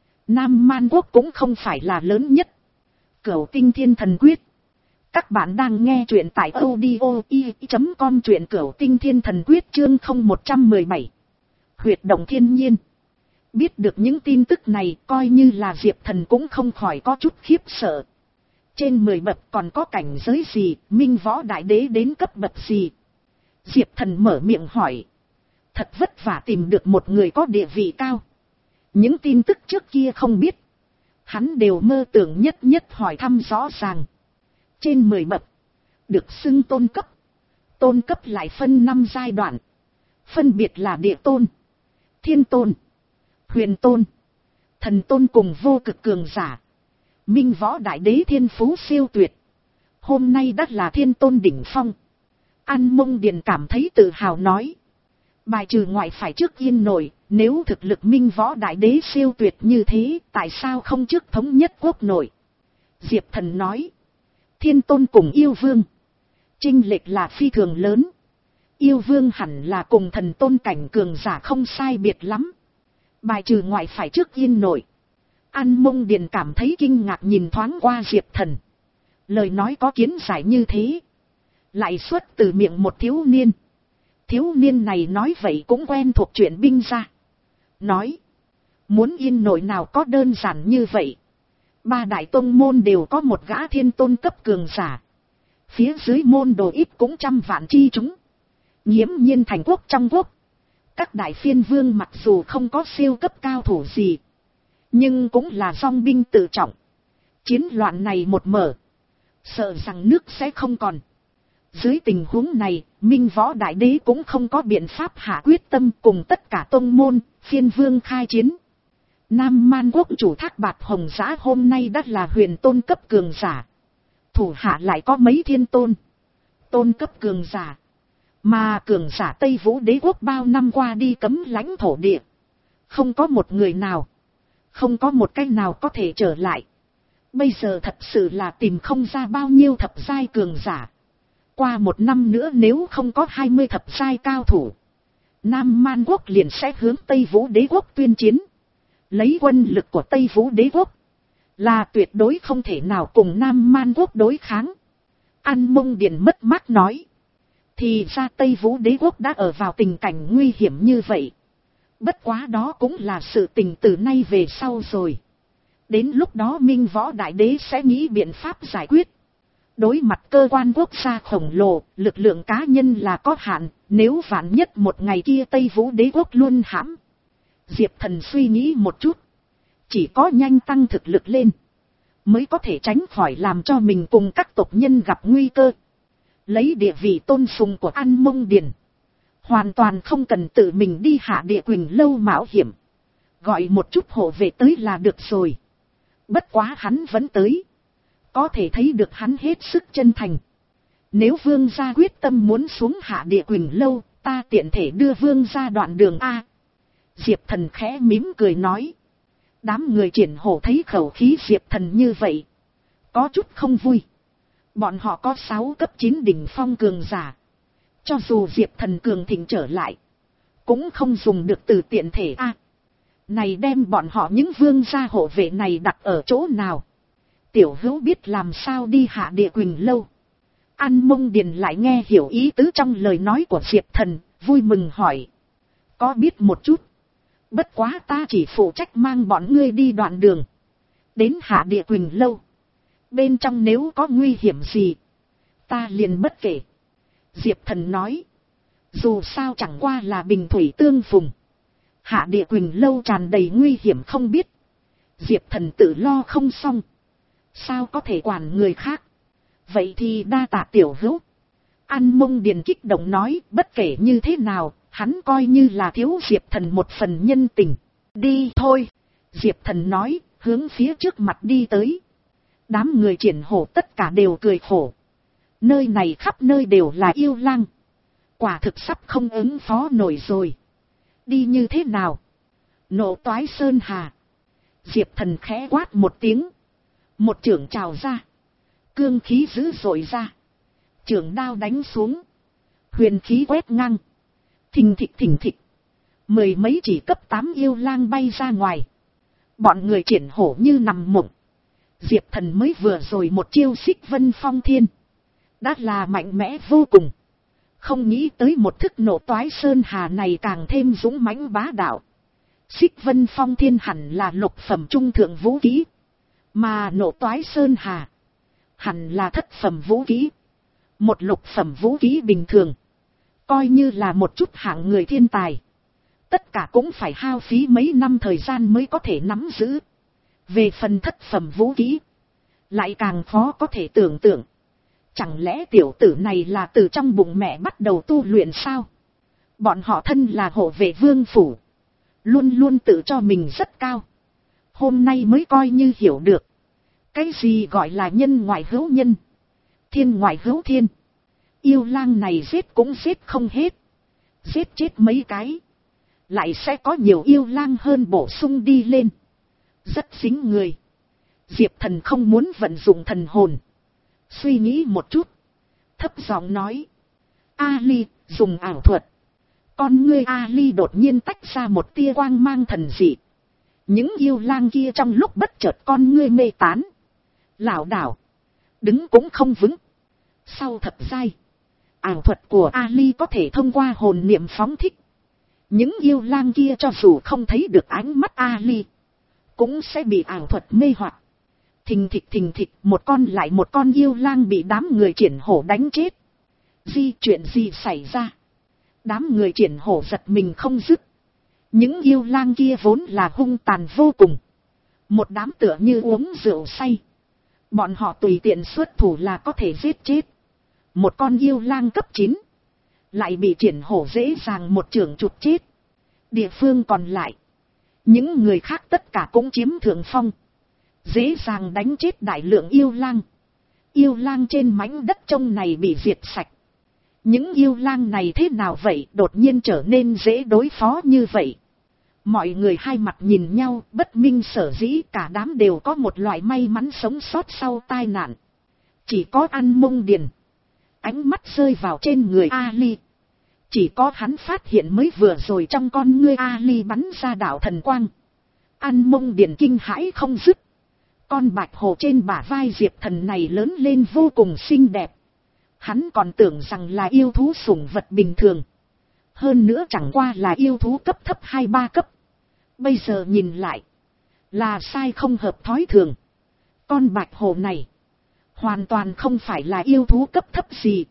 Nam Man quốc cũng không phải là lớn nhất. Cửu Tinh Thiên Thần Quyết. Các bạn đang nghe truyện tại audio i chấm com, truyện Cửu Tinh Thiên Thần Quyết chương không một trăm mười bảy. Huyệt động thiên nhiên. Biết được những tin tức này coi như là Diệp Thần cũng không khỏi có chút khiếp sợ. Trên mười bậc còn có cảnh giới gì, Minh Võ Đại Đế đến cấp bậc gì? Diệp Thần mở miệng hỏi. Thật vất vả tìm được một người có địa vị cao. Những tin tức trước kia không biết. Hắn đều mơ tưởng nhất nhất hỏi thăm rõ ràng. Trên mười bậc. Được xưng tôn cấp. Tôn cấp lại phân năm giai đoạn. Phân biệt là địa tôn. Thiên tôn. Huyền tôn. Thần tôn cùng vô cực cường giả. Minh Võ Đại Đế thiên phú siêu tuyệt. Hôm nay đã là thiên tôn đỉnh phong. An Mông Điền cảm thấy tự hào nói. Bài trừ ngoại phải trước yên nổi. Nếu thực lực Minh Võ Đại Đế siêu tuyệt như thế, tại sao không trước thống nhất quốc nội? Diệp Thần nói. Thiên tôn cùng yêu vương. Chênh lệch là phi thường lớn. Yêu vương hẳn là cùng thần tôn cảnh cường giả không sai biệt lắm. Bài trừ ngoại phải trước yên nổi. An Mông Điền cảm thấy kinh ngạc nhìn thoáng qua Diệp Thần. Lời nói có kiến giải như thế. Lại xuất từ miệng một thiếu niên. Thiếu niên này nói vậy cũng quen thuộc chuyện binh ra. Nói. Muốn yên nổi nào có đơn giản như vậy. Ba đại tông môn đều có một gã thiên tôn cấp cường giả. Phía dưới môn đồ ít cũng trăm vạn chi chúng. Nghiễm nhiên thành quốc trong quốc. Các đại phiên vương mặc dù không có siêu cấp cao thủ gì. Nhưng cũng là dòng binh tự trọng. Chiến loạn này một mở. Sợ rằng nước sẽ không còn. Dưới tình huống này, Minh Võ Đại Đế cũng không có biện pháp hạ quyết tâm cùng tất cả tông môn, phiên vương khai chiến. Nam Man quốc chủ Thác Bạt Hồng Giã hôm nay đã là huyền tôn cấp cường giả. Thủ hạ lại có mấy thiên tôn. Tôn cấp cường giả. Mà cường giả Tây Vũ Đế quốc bao năm qua đi cấm lãnh thổ địa. Không có một người nào. Không có một cách nào có thể trở lại. Bây giờ thật sự là tìm không ra bao nhiêu thập giai cường giả. Qua một năm nữa nếu không có hai mươi thập giai cao thủ. Nam Man quốc liền sẽ hướng Tây Vũ Đế quốc tuyên chiến. Lấy quân lực của Tây Vũ Đế quốc. Là tuyệt đối không thể nào cùng Nam Man quốc đối kháng. An Mông Điền mất mát nói. Thì ra Tây Vũ Đế quốc đã ở vào tình cảnh nguy hiểm như vậy. Bất quá đó cũng là sự tình từ nay về sau rồi. Đến lúc đó Minh Võ Đại Đế sẽ nghĩ biện pháp giải quyết. Đối mặt cơ quan quốc gia khổng lồ, lực lượng cá nhân là có hạn, nếu vạn nhất một ngày kia Tây Vũ Đế quốc luôn hãm. Diệp Thần suy nghĩ một chút. Chỉ có nhanh tăng thực lực lên. Mới có thể tránh khỏi làm cho mình cùng các tộc nhân gặp nguy cơ. Lấy địa vị tôn sùng của An Mông Điền. Hoàn toàn không cần tự mình đi hạ địa Quỳnh Lâu mạo hiểm. Gọi một chút hộ vệ tới là được rồi. Bất quá hắn vẫn tới. Có thể thấy được hắn hết sức chân thành. Nếu vương gia quyết tâm muốn xuống hạ địa Quỳnh Lâu, ta tiện thể đưa vương gia đoạn đường A. Diệp Thần khẽ mím cười nói. Đám người triển hổ thấy khẩu khí Diệp Thần như vậy. Có chút không vui. Bọn họ có sáu cấp chín đỉnh phong cường giả. Cho dù Diệp Thần cường thịnh trở lại. Cũng không dùng được từ tiện thể A. Này đem bọn họ những vương gia hộ vệ này đặt ở chỗ nào? Tiểu hữu biết làm sao đi Hạ Địa Quỳnh lâu. An Mông Điền lại nghe hiểu ý tứ trong lời nói của Diệp Thần, vui mừng hỏi. Có biết một chút. Bất quá ta chỉ phụ trách mang bọn ngươi đi đoạn đường. Đến Hạ Địa Quỳnh lâu. Bên trong nếu có nguy hiểm gì, ta liền bất kể. Diệp Thần nói. Dù sao chẳng qua là bình thủy tương phùng. Hạ Địa Quỳnh lâu tràn đầy nguy hiểm không biết. Diệp Thần tự lo không xong. Sao có thể quản người khác? Vậy thì đa tạ tiểu hữu. An Mông Điền kích động nói, bất kể như thế nào, hắn coi như là thiếu Diệp Thần một phần nhân tình. Đi thôi. Diệp Thần nói, hướng phía trước mặt đi tới. Đám người Triển Hổ tất cả đều cười khổ. Nơi này khắp nơi đều là yêu lang. Quả thực sắp không ứng phó nổi rồi. Đi như thế nào? Nộ Toái Sơn Hà. Diệp Thần khẽ quát một tiếng. Một chưởng trào ra. Cương khí dữ dội ra. Chưởng đao đánh xuống. Huyền khí quét ngang. Thình thịch thình thịch. Mười mấy chỉ cấp tám yêu lang bay ra ngoài. Bọn người Triển Hổ như nằm mộng. Diệp Thần mới vừa rồi một chiêu Xích Vân Phong Thiên. Đã là mạnh mẽ vô cùng. Không nghĩ tới một thức Nộ Toái Sơn Hà này càng thêm dũng mãnh bá đạo. Xích Vân Phong Thiên hẳn là lục phẩm trung thượng vũ khí. Mà Nộ Toái Sơn Hà hẳn là thất phẩm vũ khí. Một lục phẩm vũ khí bình thường. Coi như là một chút hạng người thiên tài. Tất cả cũng phải hao phí mấy năm thời gian mới có thể nắm giữ. Về phần thất phẩm vũ khí, lại càng khó có thể tưởng tượng. Chẳng lẽ tiểu tử này là từ trong bụng mẹ bắt đầu tu luyện sao? Bọn họ thân là hộ vệ vương phủ. Luôn luôn tự cho mình rất cao. Hôm nay mới coi như hiểu được. Cái gì gọi là nhân ngoại hữu nhân. Thiên ngoại hữu thiên. Yêu lang này giết cũng giết không hết. Giết chết mấy cái. Lại sẽ có nhiều yêu lang hơn bổ sung đi lên. Rất dính người. Diệp Thần không muốn vận dụng thần hồn. Suy nghĩ một chút. Thấp giọng nói. Ali, dùng ảo thuật. Con ngươi Ali đột nhiên tách ra một tia quang mang thần dị. Những yêu lang kia trong lúc bất chợt con ngươi mê tán. Lảo đảo. Đứng cũng không vững. Sau thập giai. Ảo thuật của Ali có thể thông qua hồn niệm phóng thích. Những yêu lang kia cho dù không thấy được ánh mắt Ali. Cũng sẽ bị ảo thuật mê hoặc. Thình thịch thình thịch, một con lại một con yêu lang bị đám người Triển Hổ đánh chết. Di chuyện gì xảy ra? Đám người Triển Hổ giật mình không dứt. Những yêu lang kia vốn là hung tàn vô cùng. Một đám tựa như uống rượu say. Bọn họ tùy tiện xuất thủ là có thể giết chết. Một con yêu lang cấp chín. Lại bị Triển Hổ dễ dàng một chưởng chụp chết. Địa phương còn lại. Những người khác tất cả cũng chiếm thượng phong. Dễ dàng đánh chết đại lượng yêu lang. Yêu lang trên mảnh đất trông này bị diệt sạch. Những yêu lang này thế nào vậy, đột nhiên trở nên dễ đối phó như vậy. Mọi người hai mặt nhìn nhau, bất minh sở dĩ, cả đám đều có một loại may mắn sống sót sau tai nạn. Chỉ có An Mông Điền. Ánh mắt rơi vào trên người Ali. Chỉ có hắn phát hiện mới vừa rồi trong con ngươi Ali bắn ra đạo thần quang. An Mông Điền kinh hãi không dứt. Con bạch hồ trên bả vai Diệp Thần này lớn lên vô cùng xinh đẹp. Hắn còn tưởng rằng là yêu thú sủng vật bình thường. Hơn nữa chẳng qua là yêu thú cấp thấp hai ba cấp. Bây giờ nhìn lại. Là sai không hợp thói thường. Con bạch hồ này. Hoàn toàn không phải là yêu thú cấp thấp gì.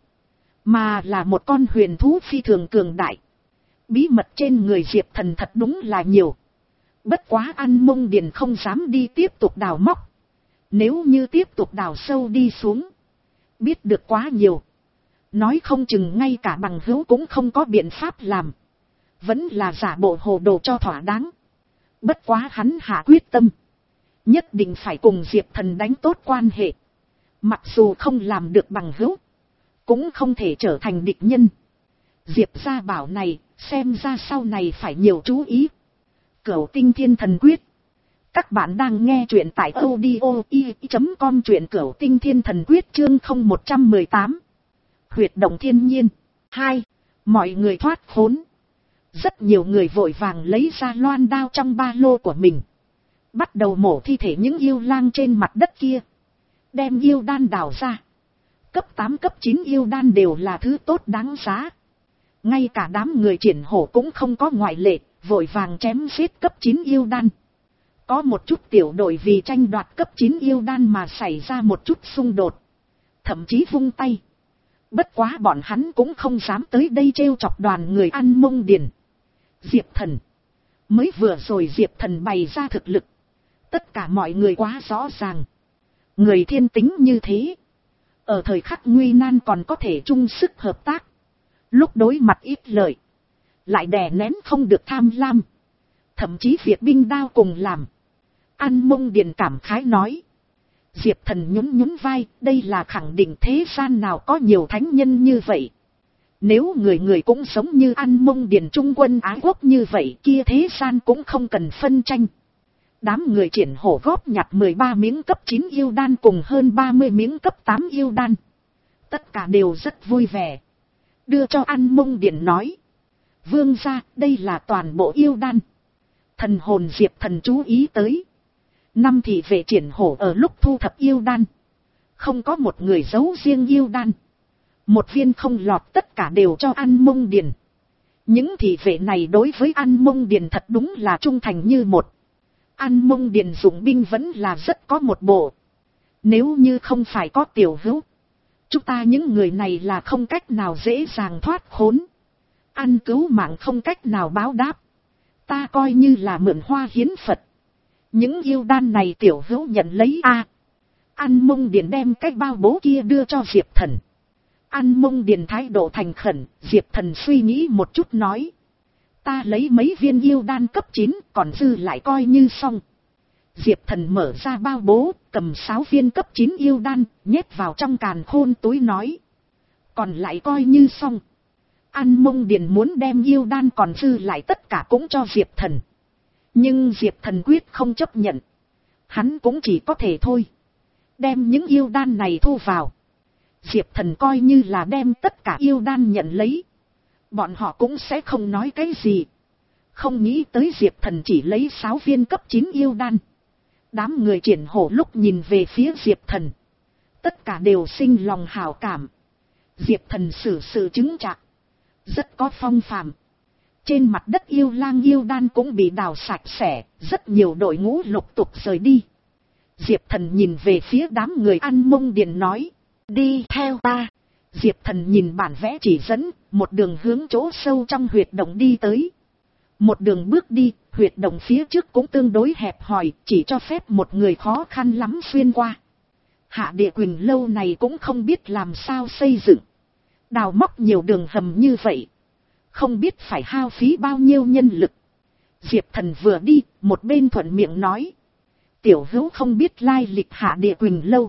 Mà là một con huyền thú phi thường cường đại. Bí mật trên người Diệp Thần thật đúng là nhiều. Bất quá An Mông Điền không dám đi tiếp tục đào móc. Nếu như tiếp tục đào sâu đi xuống. Biết được quá nhiều. Nói không chừng ngay cả bằng hữu cũng không có biện pháp làm. Vẫn là giả bộ hồ đồ cho thỏa đáng. Bất quá hắn hạ quyết tâm. Nhất định phải cùng Diệp Thần đánh tốt quan hệ. Mặc dù không làm được bằng hữu. Cũng không thể trở thành địch nhân. Diệp gia bảo này, xem ra sau này phải nhiều chú ý. Cửu Tinh Thiên Thần Quyết. Các bạn đang nghe truyện tại audio i chấm com, truyện Cửu Tinh Thiên Thần Quyết chương không một một tám. Huyệt động thiên nhiên. hai. Mọi người thoát khốn. Rất nhiều người vội vàng lấy ra loan đao trong ba lô của mình. Bắt đầu mổ thi thể những yêu lang trên mặt đất kia. Đem yêu đan đào ra. Cấp tám cấp chín yêu đan đều là thứ tốt đáng giá. Ngay cả đám người triển hổ cũng không có ngoại lệ, vội vàng chém giết cấp chín yêu đan. Có một chút tiểu đội vì tranh đoạt cấp chín yêu đan mà xảy ra một chút xung đột. Thậm chí vung tay. Bất quá bọn hắn cũng không dám tới đây trêu chọc đoàn người An Mông Điền. Diệp Thần. Mới vừa rồi Diệp Thần bày ra thực lực. Tất cả mọi người quá rõ ràng. Người thiên tính như thế. Ở thời khắc nguy nan còn có thể chung sức hợp tác. Lúc đối mặt ít lợi. Lại đè nén không được tham lam. Thậm chí việc binh đao cùng làm. An Mông Điền cảm khái nói. Diệp Thần nhún nhún vai, đây là khẳng định thế gian nào có nhiều thánh nhân như vậy. Nếu người người cũng sống như An Mông Điền Trung quân Ái Quốc như vậy, kia thế gian cũng không cần phân tranh. Đám người triển hổ góp nhặt mười ba miếng cấp chín yêu đan cùng hơn ba mươi miếng cấp tám yêu đan. Tất cả đều rất vui vẻ. Đưa cho An Mông Điền nói. Vương gia, đây là toàn bộ yêu đan. Thần hồn Diệp Thần chú ý tới. Năm thị vệ triển hổ ở lúc thu thập yêu đan. Không có một người giấu riêng yêu đan. Một viên không lọt, tất cả đều cho An Mông Điền. Những thị vệ này đối với An Mông Điền thật đúng là trung thành như một. An Mông Điền dụng binh vẫn là rất có một bộ. Nếu như không phải có Tiểu Hữu, chúng ta những người này là không cách nào dễ dàng thoát khốn. Ăn cứu mạng không cách nào báo đáp. Ta coi như là mượn hoa hiến Phật. Những yêu đan này Tiểu Hữu nhận lấy a. À, An Mông Điền đem cái bao bố kia đưa cho Diệp Thần. An Mông Điền thái độ thành khẩn, Diệp Thần suy nghĩ một chút nói. Ta lấy mấy viên yêu đan cấp chín, còn dư lại coi như xong. Diệp Thần mở ra bao bố, cầm sáu viên cấp chín yêu đan, nhét vào trong càn khôn túi nói. Còn lại coi như xong. An Mông Điền muốn đem yêu đan còn dư lại tất cả cũng cho Diệp Thần. Nhưng Diệp Thần quyết không chấp nhận. Hắn cũng chỉ có thể thôi. Đem những yêu đan này thu vào. Diệp Thần coi như là đem tất cả yêu đan nhận lấy. Bọn họ cũng sẽ không nói cái gì. Không nghĩ tới Diệp Thần chỉ lấy sáu viên cấp chín yêu đan. Đám người triển hổ lúc nhìn về phía Diệp Thần. Tất cả đều sinh lòng hảo cảm. Diệp Thần xử sự chứng chạc. Rất có phong phạm. Trên mặt đất yêu lang yêu đan cũng bị đào sạch sẽ. Rất nhiều đội ngũ lục tục rời đi. Diệp Thần nhìn về phía đám người An Mông Điền nói. Đi theo ta. Diệp Thần nhìn bản vẽ chỉ dẫn. Một đường hướng chỗ sâu trong huyệt động đi tới. Một đường bước đi. Huyệt động phía trước cũng tương đối hẹp hòi. Chỉ cho phép một người khó khăn lắm xuyên qua. Hạ Địa Quỳnh lâu này cũng không biết làm sao xây dựng. Đào móc nhiều đường hầm như vậy. Không biết phải hao phí bao nhiêu nhân lực. Diệp Thần vừa đi, một bên thuận miệng nói. Tiểu Hữu không biết lai lịch Hạ Địa Quỳnh lâu.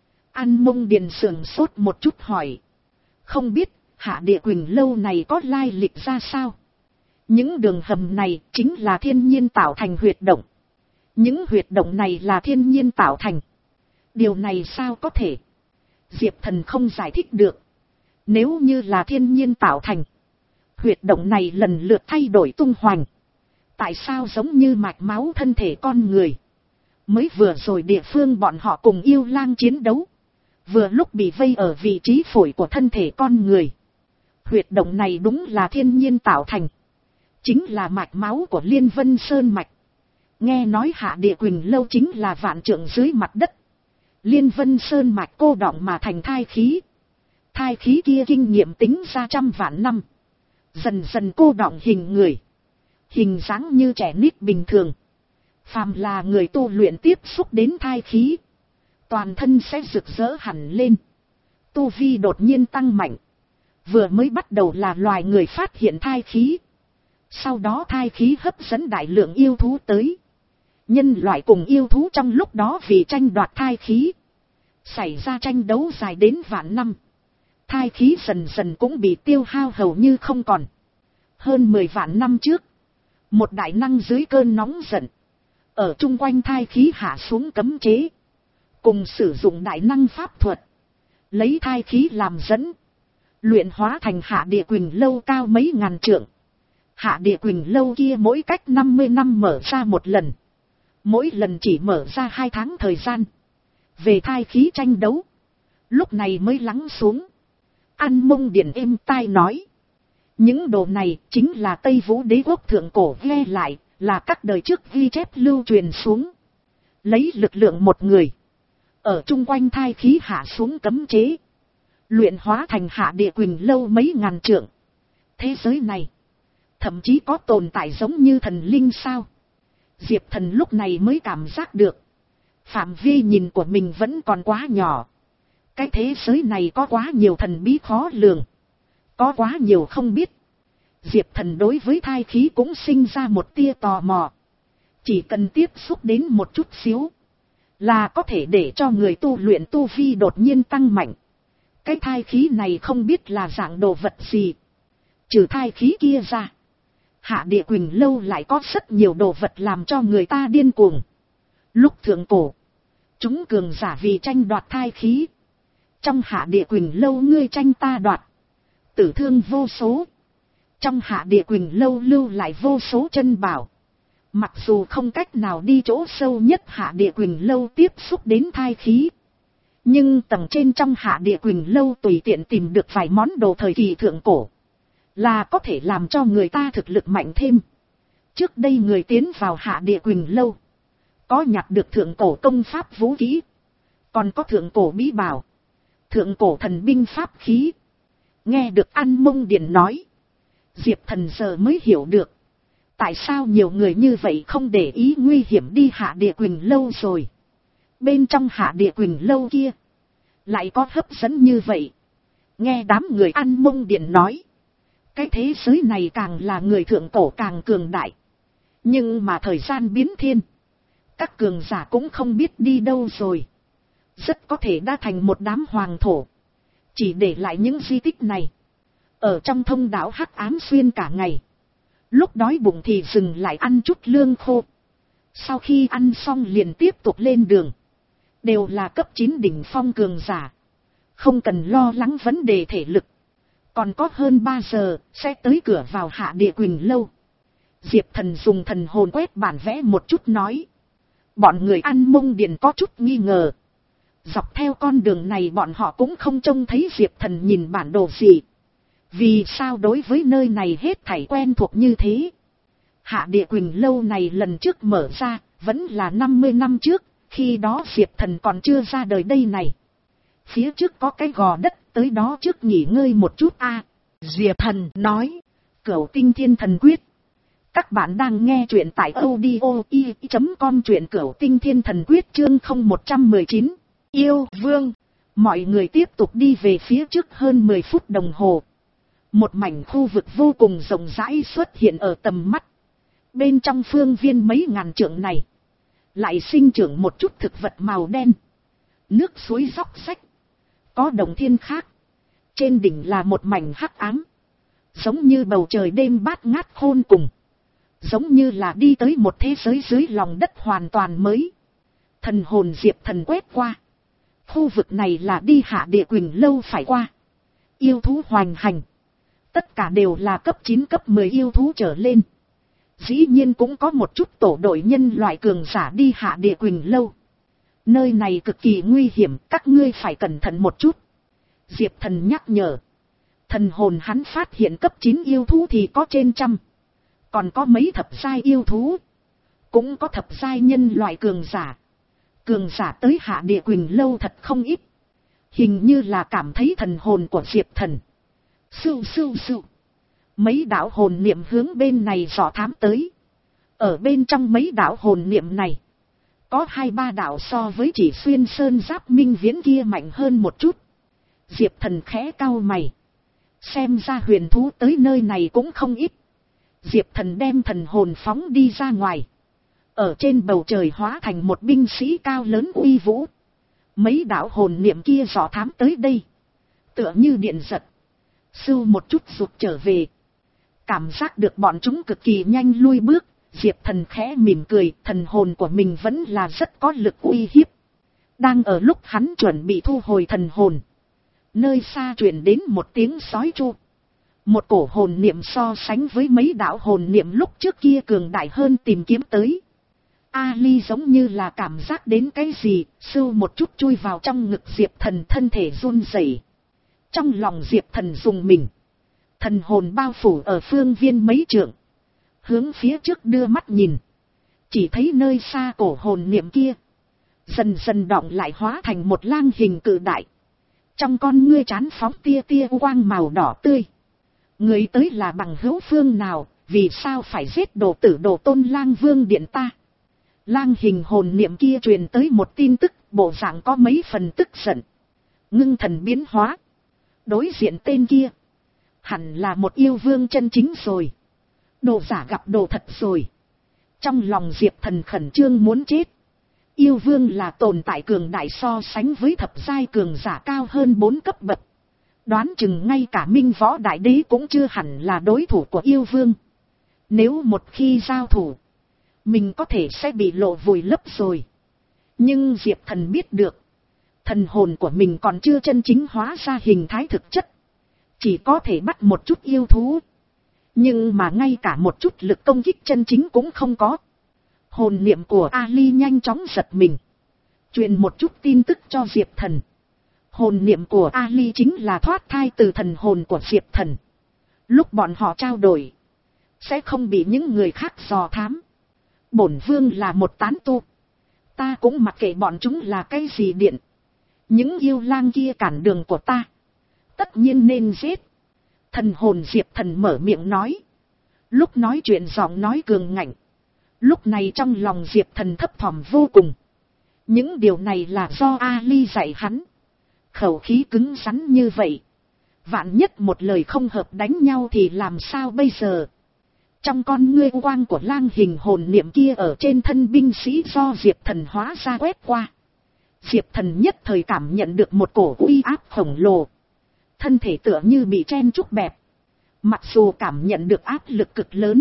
An Mông Điền sườn sốt một chút hỏi. Không biết, Hạ Địa Quỳnh lâu này có lai lịch ra sao? Những đường hầm này chính là thiên nhiên tạo thành huyệt động. Những huyệt động này là thiên nhiên tạo thành. Điều này sao có thể? Diệp Thần không giải thích được. Nếu như là thiên nhiên tạo thành. Huyệt động này lần lượt thay đổi tung hoành. Tại sao giống như mạch máu thân thể con người? Mới vừa rồi địa phương bọn họ cùng yêu lang chiến đấu. Vừa lúc bị vây ở vị trí phổi của thân thể con người. Huyệt động này đúng là thiên nhiên tạo thành. Chính là mạch máu của Liên Vân Sơn Mạch. Nghe nói Hạ Địa Quỳnh lâu chính là vạn trượng dưới mặt đất. Liên Vân Sơn Mạch cô đọng mà thành thai khí. Thai khí kia kinh nghiệm tính ra trăm vạn năm. Dần dần cô đọng hình người. Hình dáng như trẻ nít bình thường. Phàm là người tu luyện tiếp xúc đến thai khí. Toàn thân sẽ rực rỡ hẳn lên. Tu vi đột nhiên tăng mạnh. Vừa mới bắt đầu là loài người phát hiện thai khí. Sau đó thai khí hấp dẫn đại lượng yêu thú tới. Nhân loại cùng yêu thú trong lúc đó vì tranh đoạt thai khí. Xảy ra tranh đấu dài đến vạn năm. Thai khí dần dần cũng bị tiêu hao hầu như không còn. Hơn mười vạn năm trước. Một đại năng dưới cơn nóng giận. Ở chung quanh thai khí hạ xuống cấm chế. Cùng sử dụng đại năng pháp thuật. Lấy thai khí làm dẫn. Luyện hóa thành Hạ Địa Quỳnh lâu cao mấy ngàn trượng. Hạ Địa Quỳnh lâu kia mỗi cách năm mươi năm mở ra một lần. Mỗi lần chỉ mở ra hai tháng thời gian. Về thai khí tranh đấu. Lúc này mới lắng xuống. An Mông Điền êm tai nói. Những đồ này chính là Tây Vũ đế quốc thượng cổ ghi lại, là các đời trước ghi chép lưu truyền xuống. Lấy lực lượng một người. Ở chung quanh thai khí hạ xuống cấm chế. Luyện hóa thành Hạ Địa Quỳnh lâu mấy ngàn trượng. Thế giới này. Thậm chí có tồn tại giống như thần linh sao. Diệp Thần lúc này mới cảm giác được. Phạm vi nhìn của mình vẫn còn quá nhỏ. Cái thế giới này có quá nhiều thần bí khó lường. Có quá nhiều không biết. Diệp Thần đối với thai khí cũng sinh ra một tia tò mò. Chỉ cần tiếp xúc đến một chút xíu. Là có thể để cho người tu luyện tu vi đột nhiên tăng mạnh. Cái thai khí này không biết là dạng đồ vật gì. Trừ thai khí kia ra. Hạ Địa Quỳnh lâu lại có rất nhiều đồ vật làm cho người ta điên cuồng. Lúc thượng cổ. Chúng cường giả vì tranh đoạt thai khí. Trong Hạ Địa Quỳnh lâu ngươi tranh ta đoạt. Tử thương vô số. Trong Hạ Địa Quỳnh lâu lưu lại vô số chân bảo. Mặc dù không cách nào đi chỗ sâu nhất Hạ Địa Quỳnh lâu tiếp xúc đến thai khí. Nhưng tầng trên trong Hạ Địa Quỳnh lâu tùy tiện tìm được vài món đồ thời kỳ thượng cổ. Là có thể làm cho người ta thực lực mạnh thêm. Trước đây người tiến vào Hạ Địa Quỳnh lâu. Có nhặt được thượng cổ công pháp vũ khí. Còn có thượng cổ bí bảo. Thượng cổ thần binh pháp khí. Nghe được An Mông Điền nói. Diệp Thần giờ mới hiểu được. Tại sao nhiều người như vậy không để ý nguy hiểm đi Hạ Địa Quỳnh lâu rồi. Bên trong Hạ Địa Quỳnh lâu kia. Lại có hấp dẫn như vậy. Nghe đám người An Mông Điền nói. Cái thế giới này càng là người thượng cổ càng cường đại. Nhưng mà thời gian biến thiên. Các cường giả cũng không biết đi đâu rồi. Rất có thể đã thành một đám hoàng thổ. Chỉ để lại những di tích này. Ở trong thông đảo hắc ám xuyên cả ngày. Lúc đói bụng thì dừng lại ăn chút lương khô. Sau khi ăn xong liền tiếp tục lên đường. Đều là cấp chín đỉnh phong cường giả. Không cần lo lắng vấn đề thể lực. Còn có hơn ba giờ sẽ tới cửa vào Hạ Địa Quỳnh lâu. Diệp Thần dùng thần hồn quét bản vẽ một chút nói. Bọn người An Mông Điền có chút nghi ngờ. Dọc theo con đường này bọn họ cũng không trông thấy Diệp Thần nhìn bản đồ gì. Vì sao đối với nơi này hết thảy quen thuộc như thế? Hạ Địa Quỳnh lâu này lần trước mở ra, vẫn là năm mươi năm trước, khi đó Diệp Thần còn chưa ra đời đây này. Phía trước có cái gò đất, tới đó trước nghỉ ngơi một chút a. À, Diệp Thần nói, Cửu Tinh Thiên Thần Quyết. Các bạn đang nghe truyện tại audio i chấm com truyện Cửu Tinh Thiên Thần Quyết chương không một một chín. Yêu Vương. Mọi người tiếp tục đi về phía trước hơn mười phút đồng hồ. Một mảnh khu vực vô cùng rộng rãi xuất hiện ở tầm mắt. Bên trong phương viên mấy ngàn trượng này. Lại sinh trưởng một chút thực vật màu đen. Nước suối róc rách. Có đồng thiên khác. Trên đỉnh là một mảnh hắc ám. Giống như bầu trời đêm bát ngát khôn cùng. Giống như là đi tới một thế giới dưới lòng đất hoàn toàn mới. Thần hồn Diệp Thần quét qua. Khu vực này là đi Hạ Địa Quỳnh lâu phải qua. Yêu thú hoành hành. Tất cả đều là cấp chín cấp mười yêu thú trở lên. Dĩ nhiên cũng có một chút tổ đội nhân loại cường giả đi Hạ Địa Quỳnh lâu. Nơi này cực kỳ nguy hiểm, các ngươi phải cẩn thận một chút. Diệp Thần nhắc nhở. Thần hồn hắn phát hiện cấp chín yêu thú thì có trên trăm. Còn có mấy thập giai yêu thú. Cũng có thập giai nhân loại cường giả. Cường giả tới Hạ Địa Quỳnh lâu thật không ít. Hình như là cảm thấy thần hồn của Diệp Thần. Sưu sưu sưu. Mấy đạo hồn niệm hướng bên này dò thám tới. Ở bên trong mấy đạo hồn niệm này. Có hai ba đạo so với chỉ xuyên sơn giáp minh viễn kia mạnh hơn một chút. Diệp Thần khẽ cau mày. Xem ra huyền thú tới nơi này cũng không ít. Diệp Thần đem thần hồn phóng đi ra ngoài. Ở trên bầu trời hóa thành một binh sĩ cao lớn uy vũ. Mấy đạo hồn niệm kia dò thám tới đây. Tựa như điện giật. Sưu một chút rụt trở về. Cảm giác được bọn chúng cực kỳ nhanh lui bước. Diệp Thần khẽ mỉm cười. Thần hồn của mình vẫn là rất có lực uy hiếp. Đang ở lúc hắn chuẩn bị thu hồi thần hồn. Nơi xa truyền đến một tiếng sói chu. Một cổ hồn niệm so sánh với mấy đạo hồn niệm lúc trước kia cường đại hơn tìm kiếm tới. Ali giống như là cảm giác đến cái gì, sưu một chút chui vào trong ngực Diệp Thần, thân thể run rẩy. Trong lòng Diệp Thần dùng mình. Thần hồn bao phủ ở phương viên mấy trượng. Hướng phía trước đưa mắt nhìn. Chỉ thấy nơi xa cổ hồn niệm kia. Dần dần đọng lại hóa thành một lang hình cự đại. Trong con ngươi chán phóng tia tia quang màu đỏ tươi. Người tới là bằng hữu phương nào, vì sao phải giết đồ tử đồ tôn lang vương điện ta. Lang hình hồn niệm kia truyền tới một tin tức, bộ dạng có mấy phần tức giận. Ngưng thần biến hóa. Đối diện tên kia. Hẳn là một yêu vương chân chính rồi. Đồ giả gặp đồ thật rồi. Trong lòng Diệp Thần khẩn trương muốn chết. Yêu vương là tồn tại cường đại so sánh với thập giai cường giả cao hơn bốn cấp bậc. Đoán chừng ngay cả Minh Võ Đại Đế cũng chưa hẳn là đối thủ của yêu vương. Nếu một khi giao thủ, mình có thể sẽ bị lộ vùi lấp rồi. Nhưng Diệp Thần biết được, thần hồn của mình còn chưa chân chính hóa ra hình thái thực chất. Chỉ có thể bắt một chút yêu thú. Nhưng mà ngay cả một chút lực công kích chân chính cũng không có. Hồn niệm của Ali nhanh chóng giật mình. Truyền một chút tin tức cho Diệp Thần. Hồn niệm của Ali chính là thoát thai từ thần hồn của Diệp Thần. Lúc bọn họ trao đổi, sẽ không bị những người khác dò thám. Bổn vương là một tán tu. Ta cũng mặc kệ bọn chúng là cái gì điện. Những yêu lang kia cản đường của ta, tất nhiên nên giết. Thần hồn Diệp Thần mở miệng nói. Lúc nói chuyện giọng nói cường ngạnh. Lúc này trong lòng Diệp Thần thấp thỏm vô cùng. Những điều này là do Ali dạy hắn. Khẩu khí cứng rắn như vậy. Vạn nhất một lời không hợp đánh nhau thì làm sao bây giờ? Trong con ngươi quang của lang hình hồn niệm kia ở trên thân binh sĩ do Diệp Thần hóa ra quét qua. Diệp Thần nhất thời cảm nhận được một cổ uy áp khổng lồ. Thân thể tựa như bị chen trúc bẹp. Mặc dù cảm nhận được áp lực cực lớn.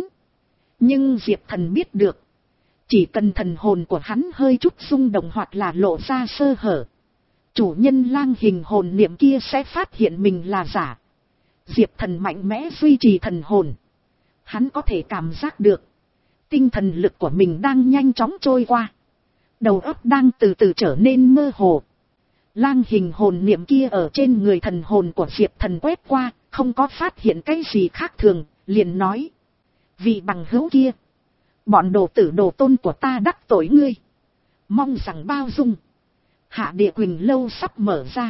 Nhưng Diệp Thần biết được. Chỉ cần thần hồn của hắn hơi chút rung động hoặc là lộ ra sơ hở. Chủ nhân lang hình hồn niệm kia sẽ phát hiện mình là giả. Diệp Thần mạnh mẽ duy trì thần hồn. Hắn có thể cảm giác được. Tinh thần lực của mình đang nhanh chóng trôi qua. Đầu óc đang từ từ trở nên mơ hồ. Lang hình hồn niệm kia ở trên người thần hồn của Diệp Thần quét qua, không có phát hiện cái gì khác thường, liền nói. Vì bằng hữu kia, bọn đồ tử đồ tôn của ta đắc tội ngươi. Mong rằng bao dung. Hạ địa Quỳnh lâu sắp mở ra.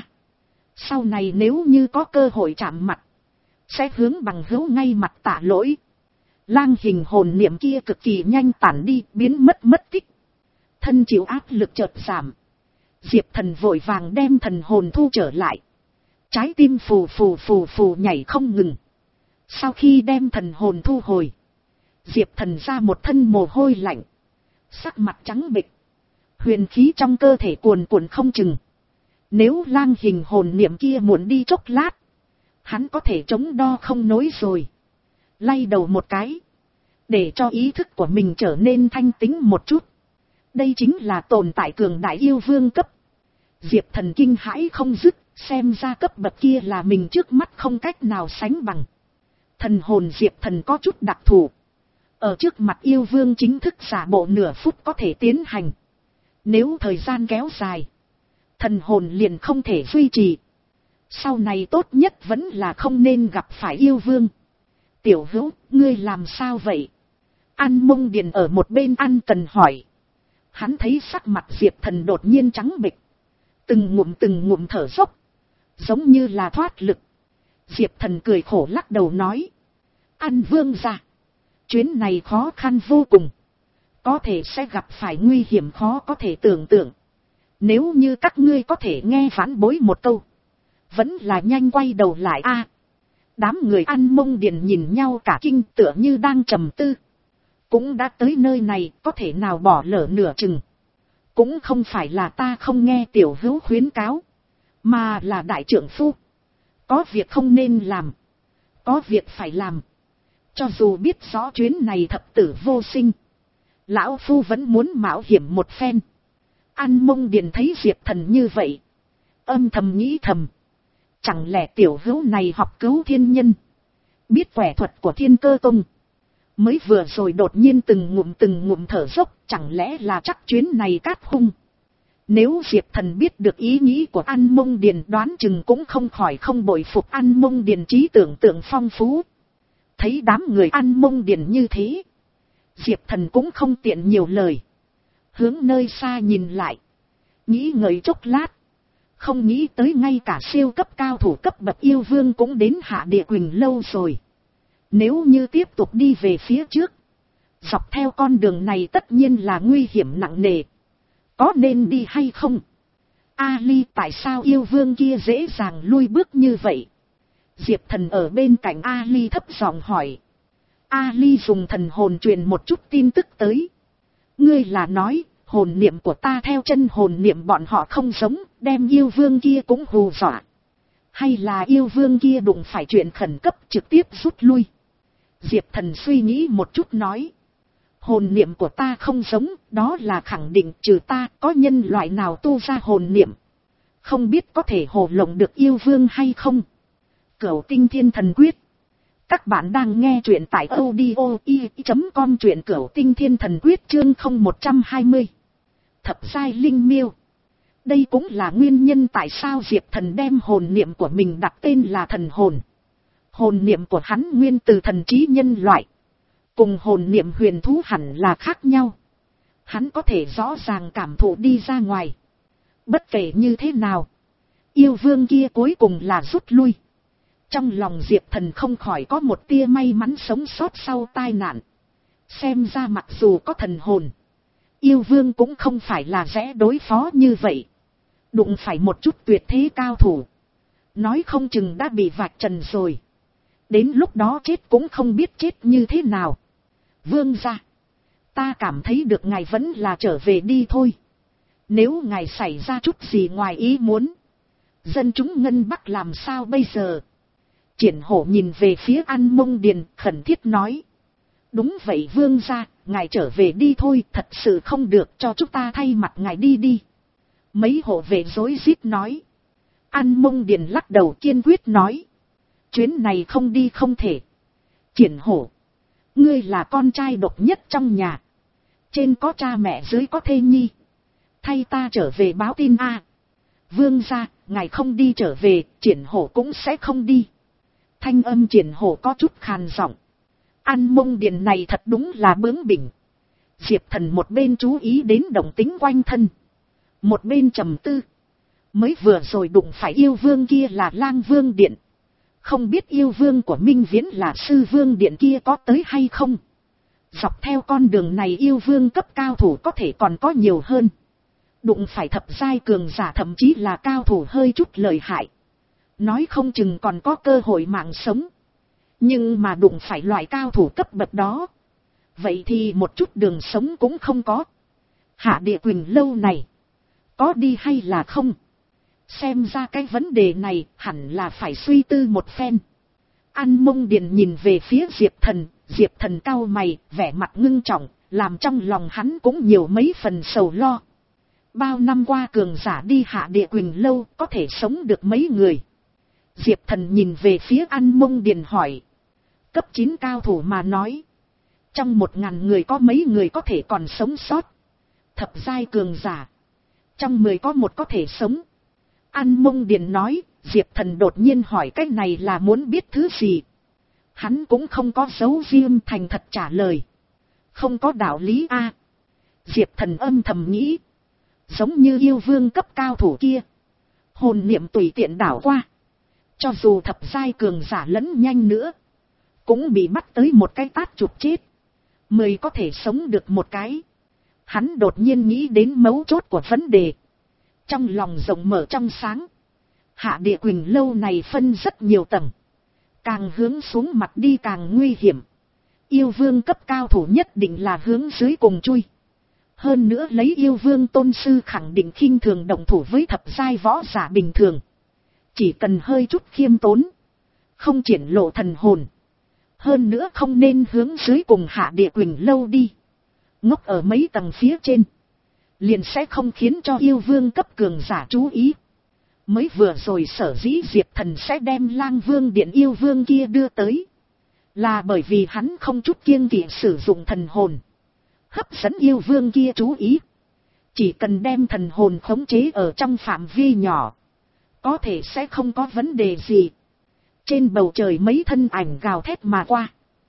Sau này nếu như có cơ hội chạm mặt, sẽ hướng bằng hữu ngay mặt tạ lỗi. Lang hình hồn niệm kia cực kỳ nhanh tản đi, biến mất mất tích. Thân chịu áp lực chợt giảm. Diệp Thần vội vàng đem thần hồn thu trở lại. Trái tim phù phù phù phù nhảy không ngừng. Sau khi đem thần hồn thu hồi, Diệp Thần ra một thân mồ hôi lạnh. Sắc mặt trắng bệch. Huyền khí trong cơ thể cuồn cuộn không chừng. Nếu lang hình hồn niệm kia muốn đi chốc lát, hắn có thể chống đo không nối rồi. Lay đầu một cái. Để cho ý thức của mình trở nên thanh tĩnh một chút. Đây chính là tồn tại cường đại yêu vương cấp. Diệp Thần kinh hãi không dứt, xem ra cấp bậc kia là mình trước mắt không cách nào sánh bằng. Thần hồn Diệp Thần có chút đặc thù. Ở trước mặt yêu vương chính thức giả bộ nửa phút có thể tiến hành. Nếu thời gian kéo dài, thần hồn liền không thể duy trì. Sau này tốt nhất vẫn là không nên gặp phải yêu vương. Tiểu hữu, ngươi làm sao vậy? An Mông Điền ở một bên ăn cần hỏi. Hắn thấy sắc mặt Diệp Thần đột nhiên trắng bệch. Từng ngụm từng ngụm thở dốc. Giống như là thoát lực. Diệp Thần cười khổ lắc đầu nói. An vương gia, chuyến này khó khăn vô cùng. Có thể sẽ gặp phải nguy hiểm khó có thể tưởng tượng. Nếu như các ngươi có thể nghe phản bối một câu, vẫn là nhanh quay đầu lại a. À, đám người An Mông Điền nhìn nhau cả kinh, tựa như đang trầm tư. Cũng đã tới nơi này, có thể nào bỏ lỡ nửa chừng. Cũng không phải là ta không nghe tiểu hữu khuyến cáo, mà là đại trưởng phu. Có việc không nên làm, có việc phải làm. Cho dù biết rõ chuyến này thập tử vô sinh, lão phu vẫn muốn mạo hiểm một phen. An Mông Điền thấy Diệp Thần như vậy, âm thầm nghĩ thầm. Chẳng lẽ tiểu hữu này học cứu thiên nhân, Biết quẻ thuật của Thiên Cơ Tông. Mới vừa rồi đột nhiên từng ngụm từng ngụm thở dốc, chẳng lẽ là chắc chuyến này cát hung. Nếu Diệp Thần biết được ý nghĩ của An Mông Điền, đoán chừng cũng không khỏi không bội phục An Mông Điền trí tưởng tượng phong phú. Thấy đám người An Mông Điền như thế, Diệp Thần cũng không tiện nhiều lời. Hướng nơi xa nhìn lại, nghĩ ngợi chốc lát. Không nghĩ tới ngay cả siêu cấp cao thủ cấp bậc yêu vương cũng đến Hạ Địa Quỳnh lâu rồi. Nếu như tiếp tục đi về phía trước, dọc theo con đường này tất nhiên là nguy hiểm nặng nề. Có nên đi hay không? Ali, tại sao yêu vương kia dễ dàng lui bước như vậy? Diệp Thần ở bên cạnh Ali thấp giọng hỏi. Ali dùng thần hồn truyền một chút tin tức tới. Ngươi là nói, hồn niệm của ta theo chân hồn niệm bọn họ không giống, đem yêu vương kia cũng hù dọa. Hay là yêu vương kia đụng phải chuyện khẩn cấp trực tiếp rút lui? Diệp Thần suy nghĩ một chút nói. Hồn niệm của ta không giống, đó là khẳng định, trừ ta có nhân loại nào tu ra hồn niệm. Không biết có thể hồ lộng được yêu vương hay không? Cửu Tinh Thiên Thần Quyết. Các bạn đang nghe truyện tại audio i chấm com, truyện Cửu Tinh Thiên Thần Quyết chương không một hai không. Thập giai linh miêu. Đây cũng là nguyên nhân tại sao Diệp Thần đem hồn niệm của mình đặt tên là thần hồn. Hồn niệm của hắn nguyên từ thần trí nhân loại, cùng hồn niệm huyền thú hẳn là khác nhau. Hắn có thể rõ ràng cảm thụ đi ra ngoài. Bất kể như thế nào, yêu vương kia cuối cùng là rút lui. Trong lòng Diệp Thần không khỏi có một tia may mắn sống sót sau tai nạn. Xem ra mặc dù có thần hồn, yêu vương cũng không phải là dễ đối phó như vậy. Đụng phải một chút tuyệt thế cao thủ, nói không chừng đã bị vạch trần rồi. Đến lúc đó chết cũng không biết chết như thế nào. Vương gia, ta cảm thấy được ngài vẫn là trở về đi thôi. Nếu ngài xảy ra chút gì ngoài ý muốn, dân chúng Ngân Bắc làm sao bây giờ? Triển Hổ nhìn về phía An Mông Điền khẩn thiết nói. Đúng vậy vương gia, ngài trở về đi thôi, thật sự không được, cho chúng ta thay mặt ngài đi đi. Mấy hộ vệ rối rít nói. An Mông Điền lắc đầu kiên quyết nói. Chuyến này không đi không thể. Triển Hổ, ngươi là con trai độc nhất trong nhà. Trên có cha mẹ, dưới có thê nhi. Thay ta trở về báo tin a. Vương gia, ngài không đi trở về, Triển Hổ cũng sẽ không đi. Thanh âm Triển Hổ có chút khàn giọng. An Mông Điền này thật đúng là bướng bỉnh. Diệp Thần một bên chú ý đến động tính quanh thân, một bên trầm tư. Mới vừa rồi đụng phải yêu vương kia là Lang Vương Điện. Không biết yêu vương của Minh Viễn là Sư Vương Điện kia có tới hay không. Dọc theo con đường này yêu vương cấp cao thủ có thể còn có nhiều hơn. Đụng phải thập giai cường giả thậm chí là cao thủ hơi chút lợi hại, nói không chừng còn có cơ hội mạng sống. Nhưng mà đụng phải loại cao thủ cấp bậc đó, vậy thì một chút đường sống cũng không có. Hạ Địa Quỳnh lâu này, có đi hay là không? Xem ra cái vấn đề này hẳn là phải suy tư một phen. An Mông Điền nhìn về phía Diệp Thần, Diệp Thần cau mày, vẻ mặt ngưng trọng, làm trong lòng hắn cũng nhiều mấy phần sầu lo. Bao năm qua cường giả đi Hạ Địa Quỳnh lâu có thể sống được mấy người? Diệp Thần nhìn về phía An Mông Điền hỏi. Cấp chín cao thủ mà nói, trong một ngàn người có mấy người có thể còn sống sót? Thập giai cường giả, trong mười có một có thể sống. An Mông Điền nói. Diệp Thần đột nhiên hỏi cái này là muốn biết thứ gì. Hắn cũng không có giấu riêng, thành thật trả lời. Không có đạo lý a. Diệp Thần âm thầm nghĩ. Giống như yêu vương cấp cao thủ kia, hồn niệm tùy tiện đảo qua, cho dù thập giai cường giả lẫn nhanh nữa, cũng bị bắt tới một cái tát chụp chết. Mười có thể sống được một cái. Hắn đột nhiên nghĩ đến mấu chốt của vấn đề. Trong lòng rộng mở trong sáng. Hạ Địa Quỳnh lâu này phân rất nhiều tầng, càng hướng xuống mặt đi càng nguy hiểm. Yêu vương cấp cao thủ nhất định là hướng dưới cùng chui. Hơn nữa lấy yêu vương tôn sư khẳng định khinh thường động thủ với thập giai võ giả bình thường. Chỉ cần hơi chút khiêm tốn, không triển lộ thần hồn. Hơn nữa không nên hướng dưới cùng Hạ Địa Quỳnh lâu đi. Ngốc ở mấy tầng phía trên, liền sẽ không khiến cho yêu vương cấp cường giả chú ý. Mới vừa rồi sở dĩ Diệp Thần sẽ đem Lang Vương Điện yêu vương kia đưa tới, Là bởi vì hắn không chút kiêng kỵ sử dụng thần hồn. Hấp dẫn yêu vương kia chú ý. Chỉ cần đem thần hồn khống chế ở trong phạm vi nhỏ. Có thể sẽ không có vấn đề gì. Trên bầu trời mấy thân ảnh gào thét mà qua.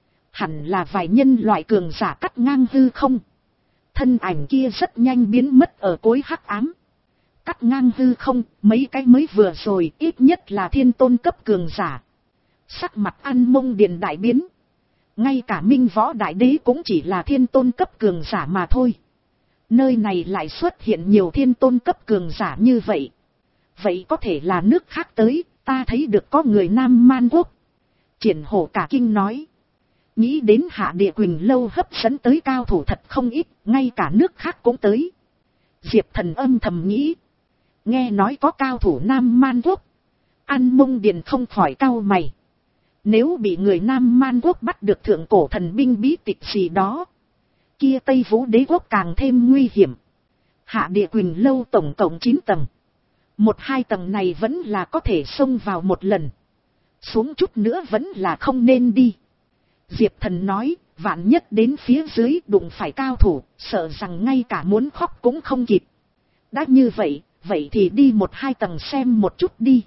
Hẳn là vài nhân loại cường giả cắt ngang hư không. Thân ảnh kia rất nhanh biến mất ở cuối hắc ám. Cắt ngang hư không, mấy cái mới vừa rồi, ít nhất là thiên tôn cấp cường giả. Sắc mặt An Mông Điện đại biến. Ngay cả Minh Võ Đại Đế cũng chỉ là thiên tôn cấp cường giả mà thôi. Nơi này lại xuất hiện nhiều thiên tôn cấp cường giả như vậy. Vậy có thể là nước khác tới, ta thấy được có người Nam Man Quốc. Triển Hổ cả kinh nói. Nghĩ đến Hạ Địa Quỳnh Lâu hấp dẫn tới cao thủ thật không ít, ngay cả nước khác cũng tới. Diệp Thần âm thầm nghĩ. Nghe nói có cao thủ Nam Man Quốc. An Mông Điện không khỏi cau mày. Nếu bị người Nam Man Quốc bắt được thượng cổ thần binh bí tịch gì đó. Kia Tây Vũ Đế Quốc càng thêm nguy hiểm. Hạ Địa Quỳnh Lâu tổng cộng chín tầng. Một hai tầng này vẫn là có thể xông vào một lần. Xuống chút nữa vẫn là không nên đi. Diệp Thần nói, vạn nhất đến phía dưới đụng phải cao thủ, sợ rằng ngay cả muốn khóc cũng không kịp. Đã như vậy, vậy thì đi một hai tầng xem một chút đi.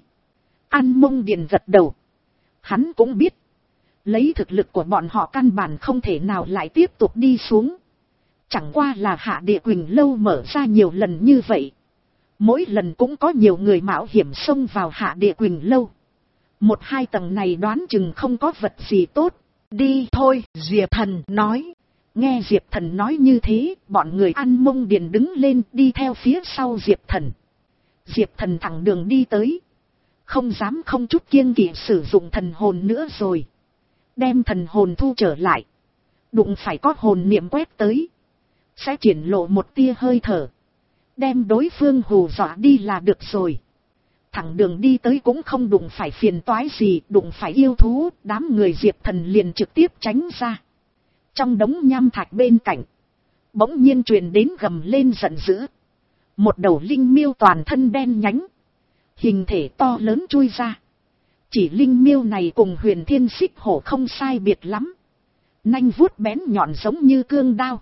An Mông Điện gật đầu. Hắn cũng biết. Lấy thực lực của bọn họ căn bản không thể nào lại tiếp tục đi xuống. Chẳng qua là Hạ Địa Quỳnh Lâu mở ra nhiều lần như vậy. Mỗi lần cũng có nhiều người mạo hiểm xông vào Hạ Địa Quỳnh Lâu. Một hai tầng này đoán chừng không có vật gì tốt. Đi thôi, Diệp Thần nói. Nghe Diệp Thần nói như thế, bọn người An Mông Điện đứng lên đi theo phía sau Diệp Thần. Diệp Thần thẳng đường đi tới. Không dám không chút kiêng kỵ sử dụng thần hồn nữa rồi. Đem thần hồn thu trở lại. Đụng phải có hồn niệm quét tới. Sẽ triển lộ một tia hơi thở. Đem đối phương hù dọa đi là được rồi. Thẳng đường đi tới cũng không đụng phải phiền toái gì. Đụng phải yêu thú, đám người Diệp Thần liền trực tiếp tránh ra. Trong đống nham thạch bên cạnh. Bỗng nhiên truyền đến gầm lên giận dữ. Một đầu linh miêu toàn thân đen nhánh. Hình thể to lớn chui ra. Chỉ linh miêu này cùng Huyền Thiên Xích Hổ không sai biệt lắm. Nanh vuốt bén nhọn giống như cương đao.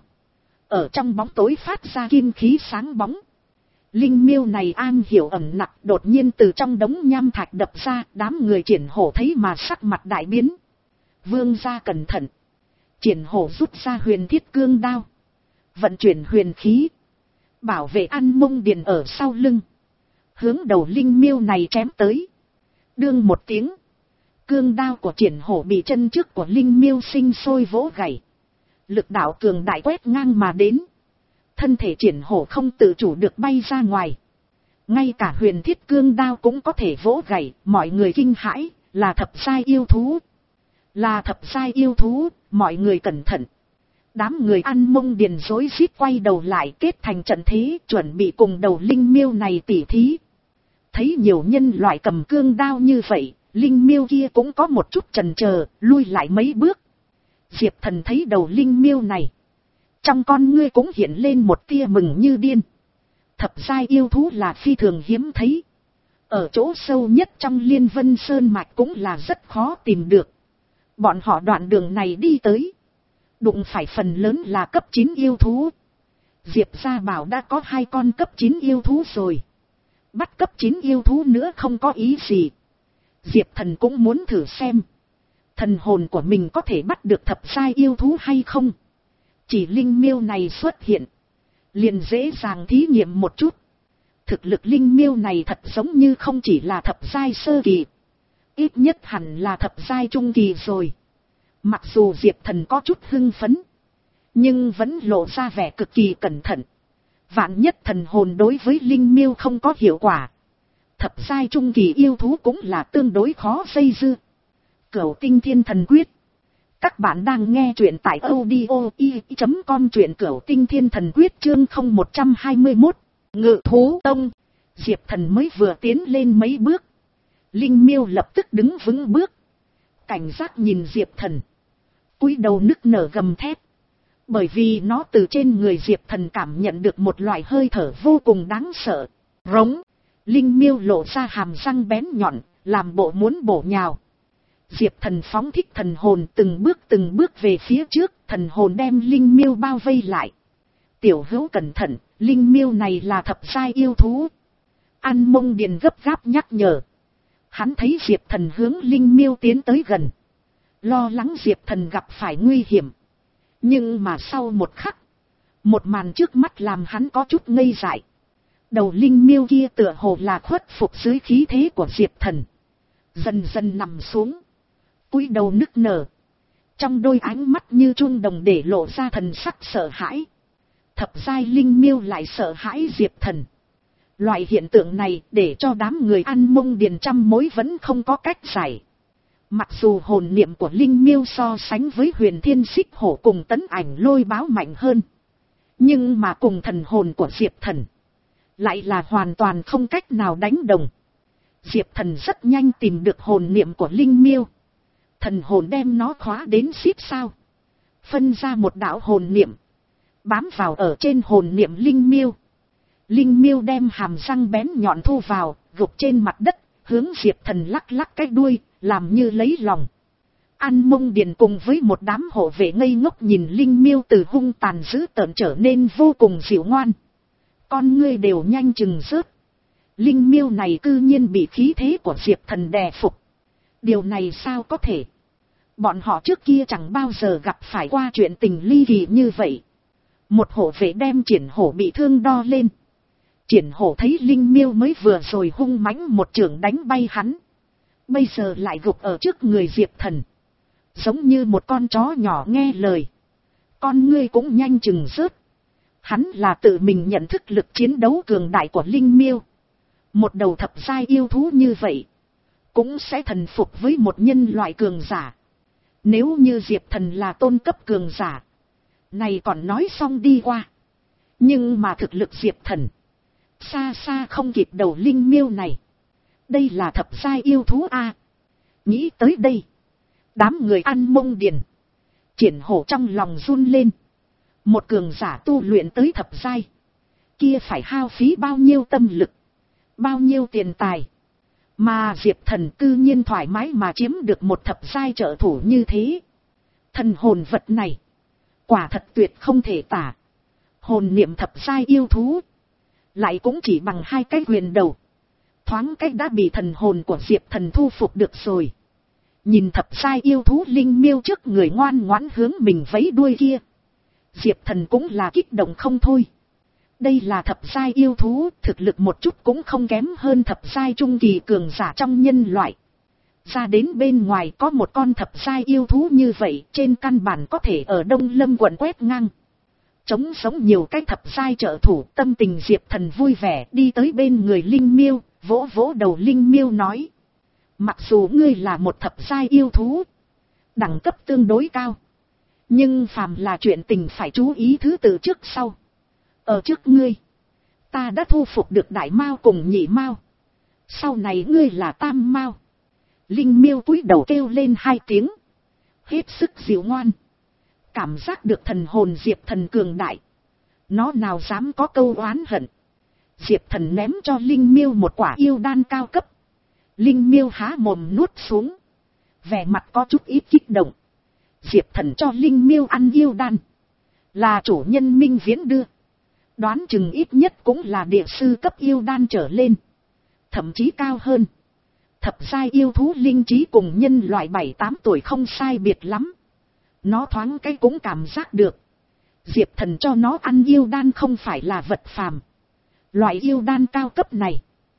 Ở trong bóng tối phát ra kim khí sáng bóng. Linh miêu này an hiểu ẩn nặc đột nhiên từ trong đống nham thạch đập ra. Đám người Triển Hổ thấy mà sắc mặt đại biến. Vương gia cẩn thận. Triển Hổ rút ra huyền thiết cương đao. Vận chuyển huyền khí. Bảo vệ An Mông Điện ở sau lưng. Hướng đầu linh miêu này chém tới. Đương một tiếng. Cương đao của Triển Hổ bị chân trước của linh miêu sinh sôi vỗ gãy. Lực đạo cường đại quét ngang mà đến. Thân thể Triển Hổ không tự chủ được bay ra ngoài. Ngay cả huyền thiết cương đao cũng có thể vỗ gãy. Mọi người kinh hãi. Là thập giai yêu thú. Là thập giai yêu thú. Mọi người cẩn thận. Đám người An Mông Điện rối rít quay đầu lại kết thành trận thế. Chuẩn bị cùng đầu linh miêu này tỉ thí. Thấy nhiều nhân loại cầm cương đao như vậy. Linh miêu kia cũng có một chút chần chờ, lui lại mấy bước. Diệp Thần thấy đầu linh miêu này. Trong con ngươi cũng hiện lên một tia mừng như điên. Thập giai yêu thú là phi thường hiếm thấy. Ở chỗ sâu nhất trong Liên Vân Sơn Mạch cũng là rất khó tìm được. Bọn họ đoạn đường này đi tới. Đụng phải phần lớn là cấp chín yêu thú. Diệp gia bảo đã có hai con cấp chín yêu thú rồi. Bắt cấp chín yêu thú nữa không có ý gì. Diệp Thần cũng muốn thử xem. Thần hồn của mình có thể bắt được thập giai yêu thú hay không. Chỉ linh miêu này xuất hiện. Liền dễ dàng thí nghiệm một chút. Thực lực linh miêu này thật giống như không chỉ là thập giai sơ kỳ. Ít nhất hẳn là thập giai trung kỳ rồi. Mặc dù Diệp Thần có chút hưng phấn. Nhưng vẫn lộ ra vẻ cực kỳ cẩn thận. Vạn nhất thần hồn đối với linh miêu không có hiệu quả. Thập giai trung kỳ yêu thú cũng là tương đối khó dây dưa. Cửu Tinh Thiên Thần Quyết. Các bạn đang nghe truyện tại audio i chấm com, truyện Cửu Tinh Thiên Thần Quyết chương không một hai mốt. Ngự thú tông. Diệp Thần mới vừa tiến lên mấy bước. Linh miêu lập tức đứng vững bước. Cảnh giác nhìn Diệp Thần. Cúi đầu nức nở gầm thét. Bởi vì nó từ trên người Diệp Thần cảm nhận được một loại hơi thở vô cùng đáng sợ. Rống. Linh miêu lộ ra hàm răng bén nhọn, làm bộ muốn bổ nhào. Diệp Thần phóng thích thần hồn từng bước từng bước về phía trước, thần hồn đem linh miêu bao vây lại. Tiểu hữu cẩn thận, linh miêu này là thập giai yêu thú. An Mông Điền gấp gáp nhắc nhở. Hắn thấy Diệp Thần hướng linh miêu tiến tới gần. Lo lắng Diệp Thần gặp phải nguy hiểm. Nhưng mà sau một khắc, một màn trước mắt làm hắn có chút ngây dại. Đầu linh miêu kia tựa hồ là khuất phục dưới khí thế của Diệp Thần. Dần dần nằm xuống. Cúi đầu nức nở. Trong đôi ánh mắt như chuông đồng để lộ ra thần sắc sợ hãi. Thập giai linh miêu lại sợ hãi Diệp Thần. Loại hiện tượng này để cho đám người An Mông Điền trăm mối vẫn không có cách giải. Mặc dù hồn niệm của linh miêu so sánh với Huyền Thiên Xích Hổ cùng Tấn Ảnh Lôi Báo mạnh hơn. Nhưng mà cùng thần hồn của Diệp Thần lại là hoàn toàn không cách nào đánh đồng. Diệp Thần rất nhanh tìm được hồn niệm của linh miêu. Thần hồn đem nó khóa đến xít sao. Phân ra một đạo hồn niệm. Bám vào ở trên hồn niệm linh miêu. Linh miêu đem hàm răng bén nhọn thu vào, gục trên mặt đất, hướng Diệp Thần lắc lắc cái đuôi, làm như lấy lòng. An Mông Điền cùng với một đám hộ vệ ngây ngốc nhìn linh miêu từ hung tàn dữ tợn trở nên vô cùng dịu ngoan. Con ngươi đều nhanh chừng rớt. Linh miêu này cư nhiên bị khí thế của Diệp Thần đè phục. Điều này sao có thể? Bọn họ trước kia chẳng bao giờ gặp phải qua chuyện tình ly kỳ như vậy. Một hộ vệ đem Triển Hổ bị thương đo lên. Triển Hổ thấy linh miêu mới vừa rồi hung mãnh một chưởng đánh bay hắn. Bây giờ lại gục ở trước người Diệp Thần. Giống như một con chó nhỏ nghe lời. Con ngươi cũng nhanh chừng rớt. Hắn là tự mình nhận thức lực chiến đấu cường đại của linh miêu. Một đầu thập giai yêu thú như vậy cũng sẽ thần phục với một nhân loại cường giả. Nếu như Diệp Thần là tôn cấp cường giả, này còn nói xong đi qua. Nhưng mà thực lực Diệp Thần xa xa không kịp đầu linh miêu này. Đây là thập giai yêu thú a. Nghĩ tới đây, đám người An Mông Điền, Triển Hổ trong lòng run lên. Một cường giả tu luyện tới thập giai, kia phải hao phí bao nhiêu tâm lực, bao nhiêu tiền tài. Mà Diệp Thần tự nhiên thoải mái mà chiếm được một thập giai trợ thủ như thế. Thần hồn vật này quả thật tuyệt không thể tả. Hồn niệm thập giai yêu thú lại cũng chỉ bằng hai cái quyền đầu. Thoáng cách đã bị thần hồn của Diệp Thần thu phục được rồi. Nhìn thập giai yêu thú linh miêu trước người ngoan ngoãn hướng mình vẫy đuôi kia, Diệp Thần cũng là kích động không thôi. Đây là thập giai yêu thú, thực lực một chút cũng không kém hơn thập giai trung kỳ cường giả trong nhân loại. Ra đến bên ngoài có một con thập giai yêu thú như vậy, trên căn bản có thể ở Đông Lâm quận quét ngang. Trống sống nhiều cái thập giai trợ thủ, tâm tình Diệp Thần vui vẻ đi tới bên người linh miêu, vỗ vỗ đầu linh miêu nói. Mặc dù ngươi là một thập giai yêu thú, đẳng cấp tương đối cao, nhưng phàm là chuyện tình phải chú ý thứ tự trước sau. Ở trước ngươi, ta đã thu phục được đại mao cùng nhị mao. Sau này ngươi là tam mao. Linh miêu cúi đầu kêu lên hai tiếng, hết sức dịu ngoan. Cảm giác được thần hồn Diệp Thần cường đại, nó nào dám có câu oán hận. Diệp Thần ném cho linh miêu một quả yêu đan cao cấp. Linh miêu há mồm nuốt xuống, vẻ mặt có chút ít kích động. Diệp Thần cho linh miêu ăn yêu đan, là chủ nhân Minh Viễn đưa. Đoán chừng ít nhất cũng là địa sư cấp yêu đan trở lên, thậm chí cao hơn. Thập giai yêu thú linh trí cùng nhân loại bảy tám tuổi không sai biệt lắm. Nó thoáng cái cũng cảm giác được, Diệp Thần cho nó ăn yêu đan không phải là vật phàm. Loại yêu đan cao cấp này,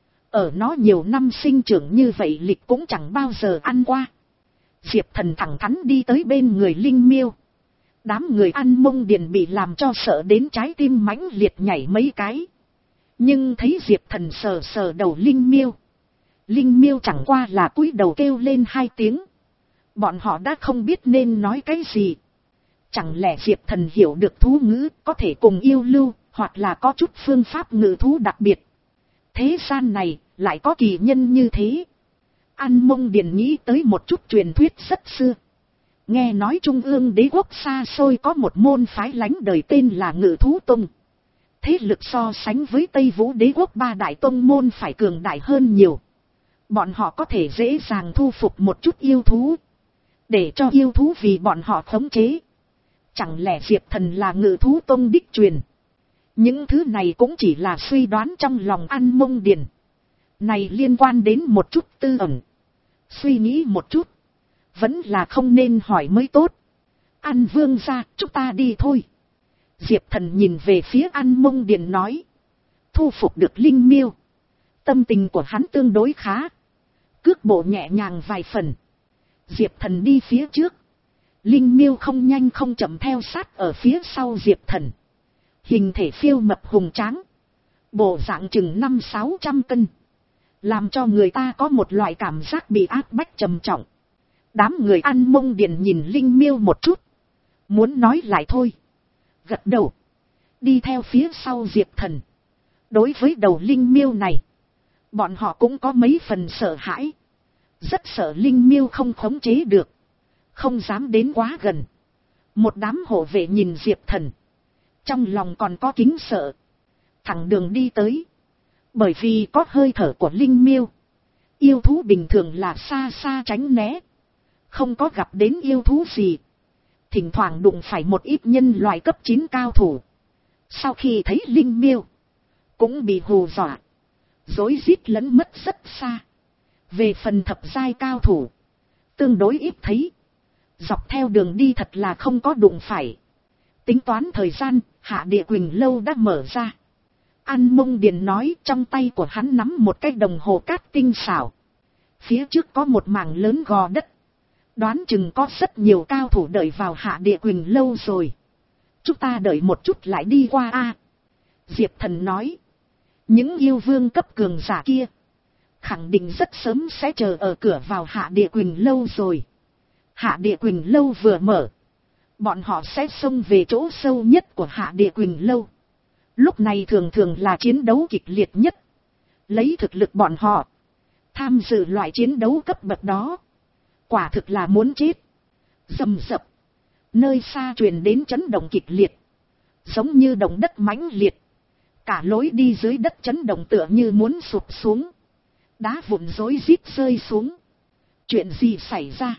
ở nó nhiều năm sinh trưởng như vậy lịch cũng chẳng bao giờ ăn qua. Diệp Thần thẳng thắn đi tới bên người linh miêu. Đám người An Mông Điền bị làm cho sợ đến trái tim mãnh liệt nhảy mấy cái. Nhưng thấy Diệp Thần sờ sờ đầu linh miêu, linh miêu chẳng qua là cúi đầu kêu lên hai tiếng. Bọn họ đã không biết nên nói cái gì. Chẳng lẽ Diệp Thần hiểu được thú ngữ, có thể cùng yêu lưu, hoặc là có chút phương pháp ngữ thú đặc biệt. Thế gian này lại có kỳ nhân như thế. An Mông Điền nghĩ tới một chút truyền thuyết rất xưa. Nghe nói Trung ương đế quốc xa xôi có một môn phái lánh đời tên là Ngự Thú Tông. Thế lực so sánh với Tây Vũ đế quốc ba đại tông môn phải cường đại hơn nhiều. bọn họ có thể dễ dàng thu phục một chút yêu thú, để cho yêu thú vì bọn họ khống chế. Chẳng lẽ Diệp Thần là ngự thú tông đích truyền? Những thứ này cũng chỉ là suy đoán trong lòng An Mông Điền. Này liên quan đến một chút tư ẩn. Suy nghĩ một chút, vẫn là không nên hỏi mới tốt. An Vương gia, chúng ta đi thôi. Diệp Thần nhìn về phía An Mông Điền nói. Thu phục được linh miêu, tâm tình của hắn tương đối khá, cước bộ nhẹ nhàng vài phần. Diệp Thần đi phía trước, linh miêu không nhanh không chậm theo sát ở phía sau Diệp Thần. Hình thể phiêu mập hùng tráng, bộ dạng chừng năm sáu trăm cân, làm cho người ta có một loại cảm giác bị áp bách trầm trọng. Đám người An Mông Điền nhìn linh miêu một chút, muốn nói lại thôi, gật đầu, đi theo phía sau Diệp Thần. Đối với đầu linh miêu này, bọn họ cũng có mấy phần sợ hãi, rất sợ linh miêu không khống chế được, không dám đến quá gần. Một đám hộ vệ nhìn Diệp Thần, trong lòng còn có kính sợ, thẳng đường đi tới. Bởi vì có hơi thở của linh miêu, yêu thú bình thường là xa xa tránh né, không có gặp đến yêu thú gì. Thỉnh thoảng đụng phải một ít nhân loại cấp chín cao thủ, sau khi thấy linh miêu cũng bị hù dọa, rối rít lẫn mất rất xa. Về phần thập giai cao thủ, tương đối ít thấy, dọc theo đường đi thật là không có đụng phải. Tính toán thời gian, Hạ Địa Quỳnh lâu đã mở ra. An Mông Điền nói, trong tay của hắn nắm một cái đồng hồ cát tinh xảo. Phía trước có một mảng lớn gò đất, đoán chừng có rất nhiều cao thủ đợi vào Hạ Địa Quỳnh lâu rồi. Chúng ta đợi một chút lại đi qua a. Diệp Thần nói, những yêu vương cấp cường giả kia khẳng định rất sớm sẽ chờ ở cửa vào Hạ Địa Quỳnh lâu rồi. Hạ Địa Quỳnh lâu vừa mở, bọn họ sẽ xông về chỗ sâu nhất của Hạ Địa Quỳnh lâu. Lúc này thường thường là chiến đấu kịch liệt nhất. Lấy thực lực bọn họ, tham dự loại chiến đấu cấp bậc đó, quả thực là muốn chết. Rầm rập, nơi xa truyền đến chấn động kịch liệt, giống như động đất mãnh liệt. Cả lối đi dưới đất chấn động tựa như muốn sụp xuống, đá vụn rối rít rơi xuống. Chuyện gì xảy ra?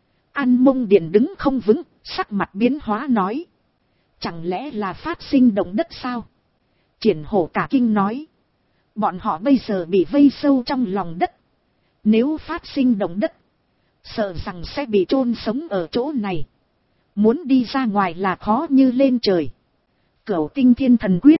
An Mông Điền đứng không vững, sắc mặt biến hóa nói. Chẳng lẽ là phát sinh động đất sao? Triển Hổ cả kinh nói. Bọn họ bây giờ bị vây sâu trong lòng đất. Nếu phát sinh động đất, sợ rằng sẽ bị chôn sống ở chỗ này. Muốn đi ra ngoài là khó như lên trời. Cửu Tinh Thiên Thần Quyết